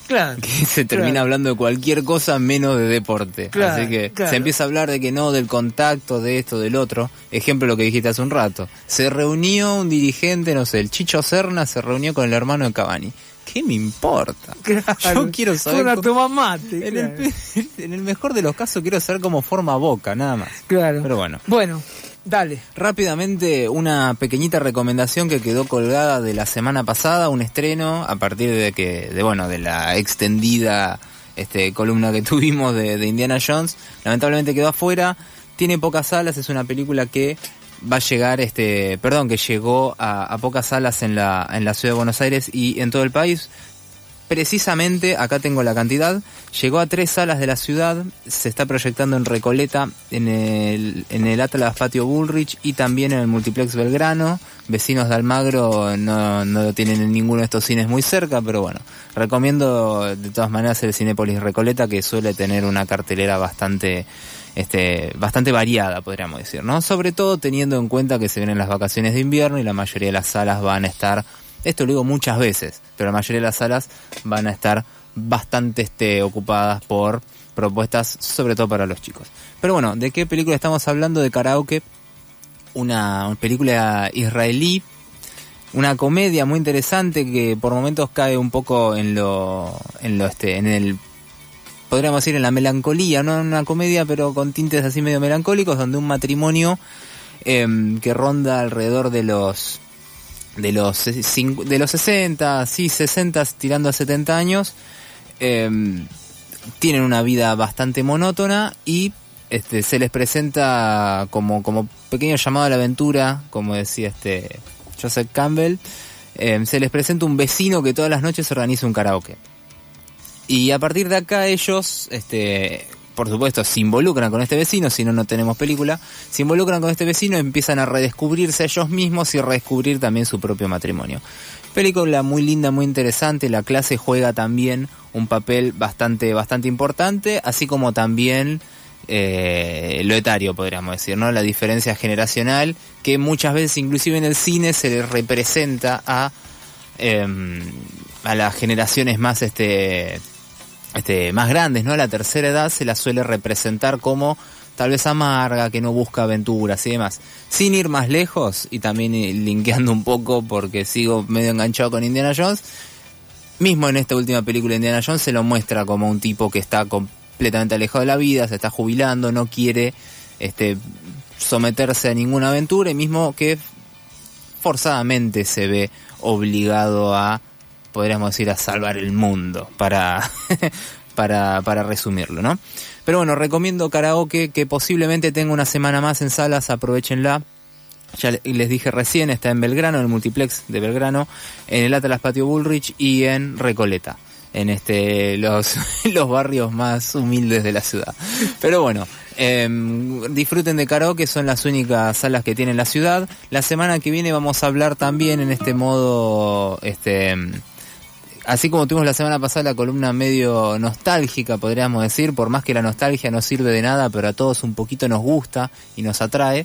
Claro, que se termina claro. hablando de cualquier cosa menos de deporte. Claro, Así que claro. se empieza a hablar de que no, del contacto, de esto, del otro. Ejemplo lo que dijiste hace un rato. Se reunió un dirigente, no sé, el Chicho Serna se reunió con el hermano de Cavani. ¿Qué me importa? Claro. Yo quiero saber... Una cómo... toma mate. En, Claro. el, en el mejor de los casos quiero saber cómo forma Boca, nada más. Claro. Pero bueno. Bueno, dale. Rápidamente, una pequeñita recomendación que quedó colgada de la semana pasada, un estreno a partir de que, de bueno, de la extendida este columna que tuvimos de, de Indiana Jones. Lamentablemente quedó afuera, tiene pocas salas, es una película que va a llegar, este, perdón, que llegó a, a pocas salas en la, en la ciudad de Buenos Aires y en todo el país. Precisamente, acá tengo la cantidad, llegó a tres salas de la ciudad, se está proyectando en Recoleta, en el, en el Atlas Patio Bullrich y también en el Multiplex Belgrano. Vecinos de Almagro no, no lo tienen en ninguno de estos cines muy cerca, pero bueno, recomiendo de todas maneras el Cinépolis Recoleta, que suele tener una cartelera bastante... Este, bastante variada, podríamos decir, ¿no? Sobre todo teniendo en cuenta que se vienen las vacaciones de invierno y la mayoría de las salas van a estar, esto lo digo muchas veces, pero la mayoría de las salas van a estar bastante este, ocupadas por propuestas, sobre todo para los chicos. Pero bueno, ¿de qué película estamos hablando? De Karaoke, una, una película israelí, una comedia muy interesante que por momentos cae un poco en lo, en lo este, en el podríamos decir en la melancolía, no en una comedia, pero con tintes así medio melancólicos, donde un matrimonio eh, que ronda alrededor de los de los de los sesenta, sí, sesenta tirando a setenta años, eh, tienen una vida bastante monótona y este se les presenta como como pequeño llamado a la aventura, como decía este Joseph Campbell, eh, se les presenta un vecino que todas las noches organiza un karaoke. Y a partir de acá ellos, este, por supuesto, se involucran con este vecino, si no, no tenemos película, se involucran con este vecino, empiezan a redescubrirse a ellos mismos y redescubrir también su propio matrimonio. Película muy linda, muy interesante, la clase juega también un papel bastante, bastante importante, así como también eh, lo etario, podríamos decir, ¿no? La diferencia generacional, que muchas veces, inclusive en el cine, se le representa a, eh, a las generaciones más, este... Este, más grandes, ¿no? La tercera edad se la suele representar como tal vez amarga, que no busca aventuras y demás. Sin ir más lejos, y también linkeando un poco porque sigo medio enganchado con Indiana Jones, mismo en esta última película de Indiana Jones se lo muestra como un tipo que está completamente alejado de la vida, se está jubilando, no quiere este, someterse a ninguna aventura y mismo que forzadamente se ve obligado a, podríamos decir, a salvar el mundo, para, para, para resumirlo, ¿no? Pero bueno, recomiendo Karaoke, que posiblemente tenga una semana más en salas, aprovechenla. Ya les dije recién, está en Belgrano, en el Multiplex de Belgrano, en el Atlas Patio Bullrich y en Recoleta, en este los, los barrios más humildes de la ciudad. Pero bueno, eh, disfruten de Karaoke, son las únicas salas que tiene la ciudad. La semana que viene vamos a hablar también en este modo, este... así como tuvimos la semana pasada la columna medio nostálgica, podríamos decir, por más que la nostalgia no sirve de nada, pero a todos un poquito nos gusta y nos atrae.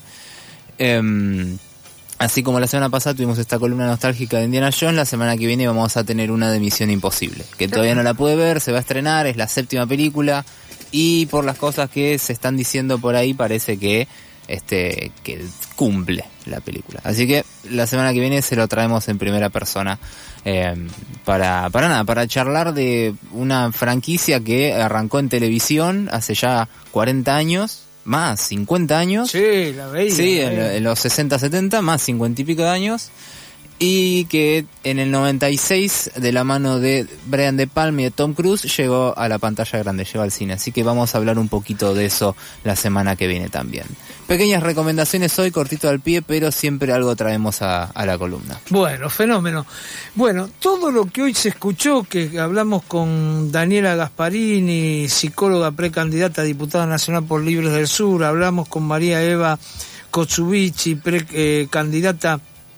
Eh, así como la semana pasada tuvimos esta columna nostálgica de Indiana Jones, la semana que viene vamos a tener una de Misión Imposible, que todavía no la pude ver, se va a estrenar, es la séptima película, y por las cosas que se están diciendo por ahí parece que este que cumple la película. Así que la semana que viene se lo traemos en primera persona, eh, para, para nada, para charlar de una franquicia que arrancó en televisión hace ya cuarenta años, más cincuenta años. Sí, la veía. Sí, la veía. en, en los sesenta, setenta, más cincuenta y pico de años. Y que en el noventa y seis, de la mano de Brian De Palma y de Tom Cruise, llegó a la pantalla grande, llegó al cine. Así que vamos a hablar un poquito de eso la semana que viene también. Pequeñas recomendaciones hoy, cortito al pie, pero siempre algo traemos a, a la columna. Bueno, fenómeno. Bueno, todo lo que hoy se escuchó, que hablamos con Daniela Gasparini, psicóloga precandidata a diputada nacional por Libres del Sur, hablamos con María Eva Kotsubichi, precandidata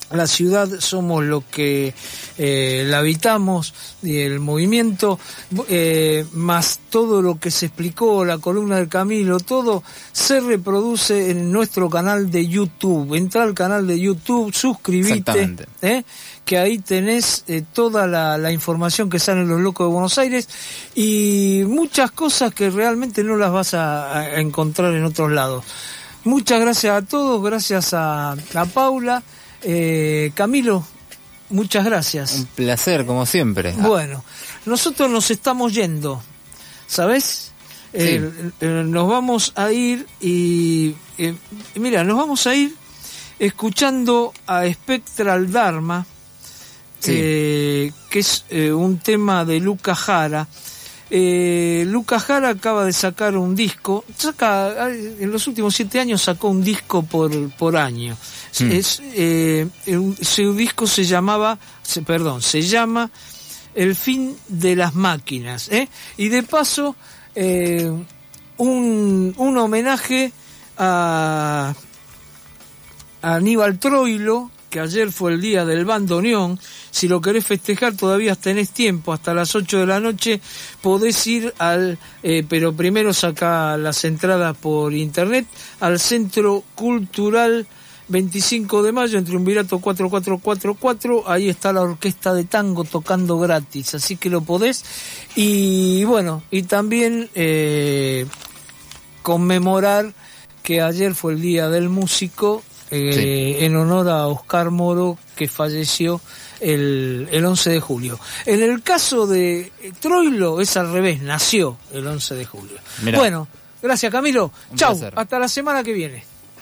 la ciudad somos lo que eh, la habitamos, y el movimiento, eh, más todo lo que se explicó, la columna del Camilo, todo se reproduce en nuestro canal de YouTube. Entra al canal de YouTube, suscribite, ¿eh? que ahí tenés eh, toda la, la información que sale en Los Locos de Buenos Aires y muchas cosas que realmente no las vas a, a encontrar en otros lados. Muchas gracias a todos, gracias a, a Paula. Eh, Camilo, muchas gracias. Un placer, como siempre. Bueno, nosotros nos estamos yendo, ¿sabes? Sí. Eh, eh, nos vamos a ir y... Eh, mira, nos vamos a ir escuchando a Spectral Dharma, sí. eh, que es eh, un tema de Luca Jara. Eh, Luca Jara acaba de sacar un disco, saca en los últimos siete años sacó un disco por por año. Mm. Es eh, ese disco se llamaba, se, perdón, se llama El fin de las máquinas, ¿eh? Y de paso eh, un un homenaje a, a Aníbal Troilo, que ayer fue el día del bandoneón. Si lo querés festejar todavía tenés tiempo, hasta las ocho de la noche podés ir al, eh, pero primero saca las entradas por internet, al Centro Cultural veinticinco de mayo, en Triunvirato cuatro cuatro cuatro cuatro, ahí está la orquesta de tango tocando gratis, así que lo podés. Y bueno, y también eh, conmemorar que ayer fue el día del músico, eh, sí. en honor a Oscar Moro, que falleció el, el once de julio. En el caso de Troilo es al revés, nació el once de julio. Mirá. Bueno, gracias Camilo. Chau, hasta la semana que viene.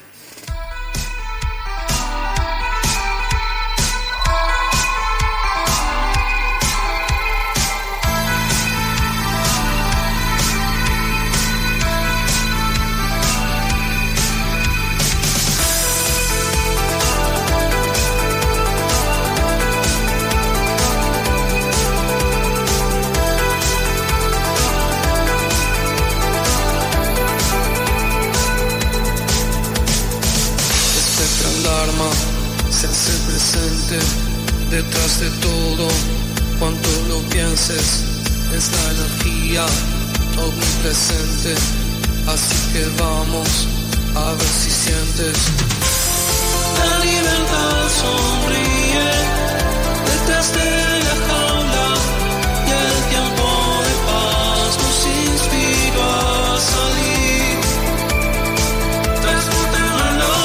Detrás de todo cuanto lo pienses es la energía omnipresente, así que vamos a ver si sientes. La libertad sonríe detrás de la jaula y el tiempo de paz nos inspira a salir. Transportémoslo.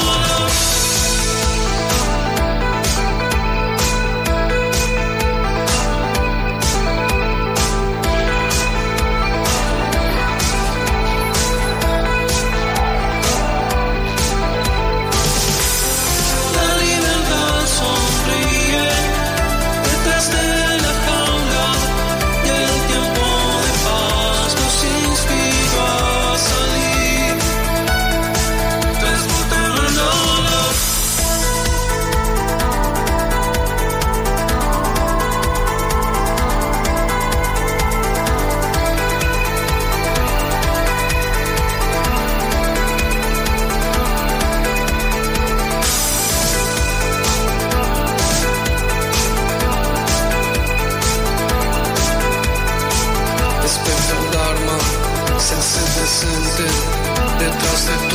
Detrás de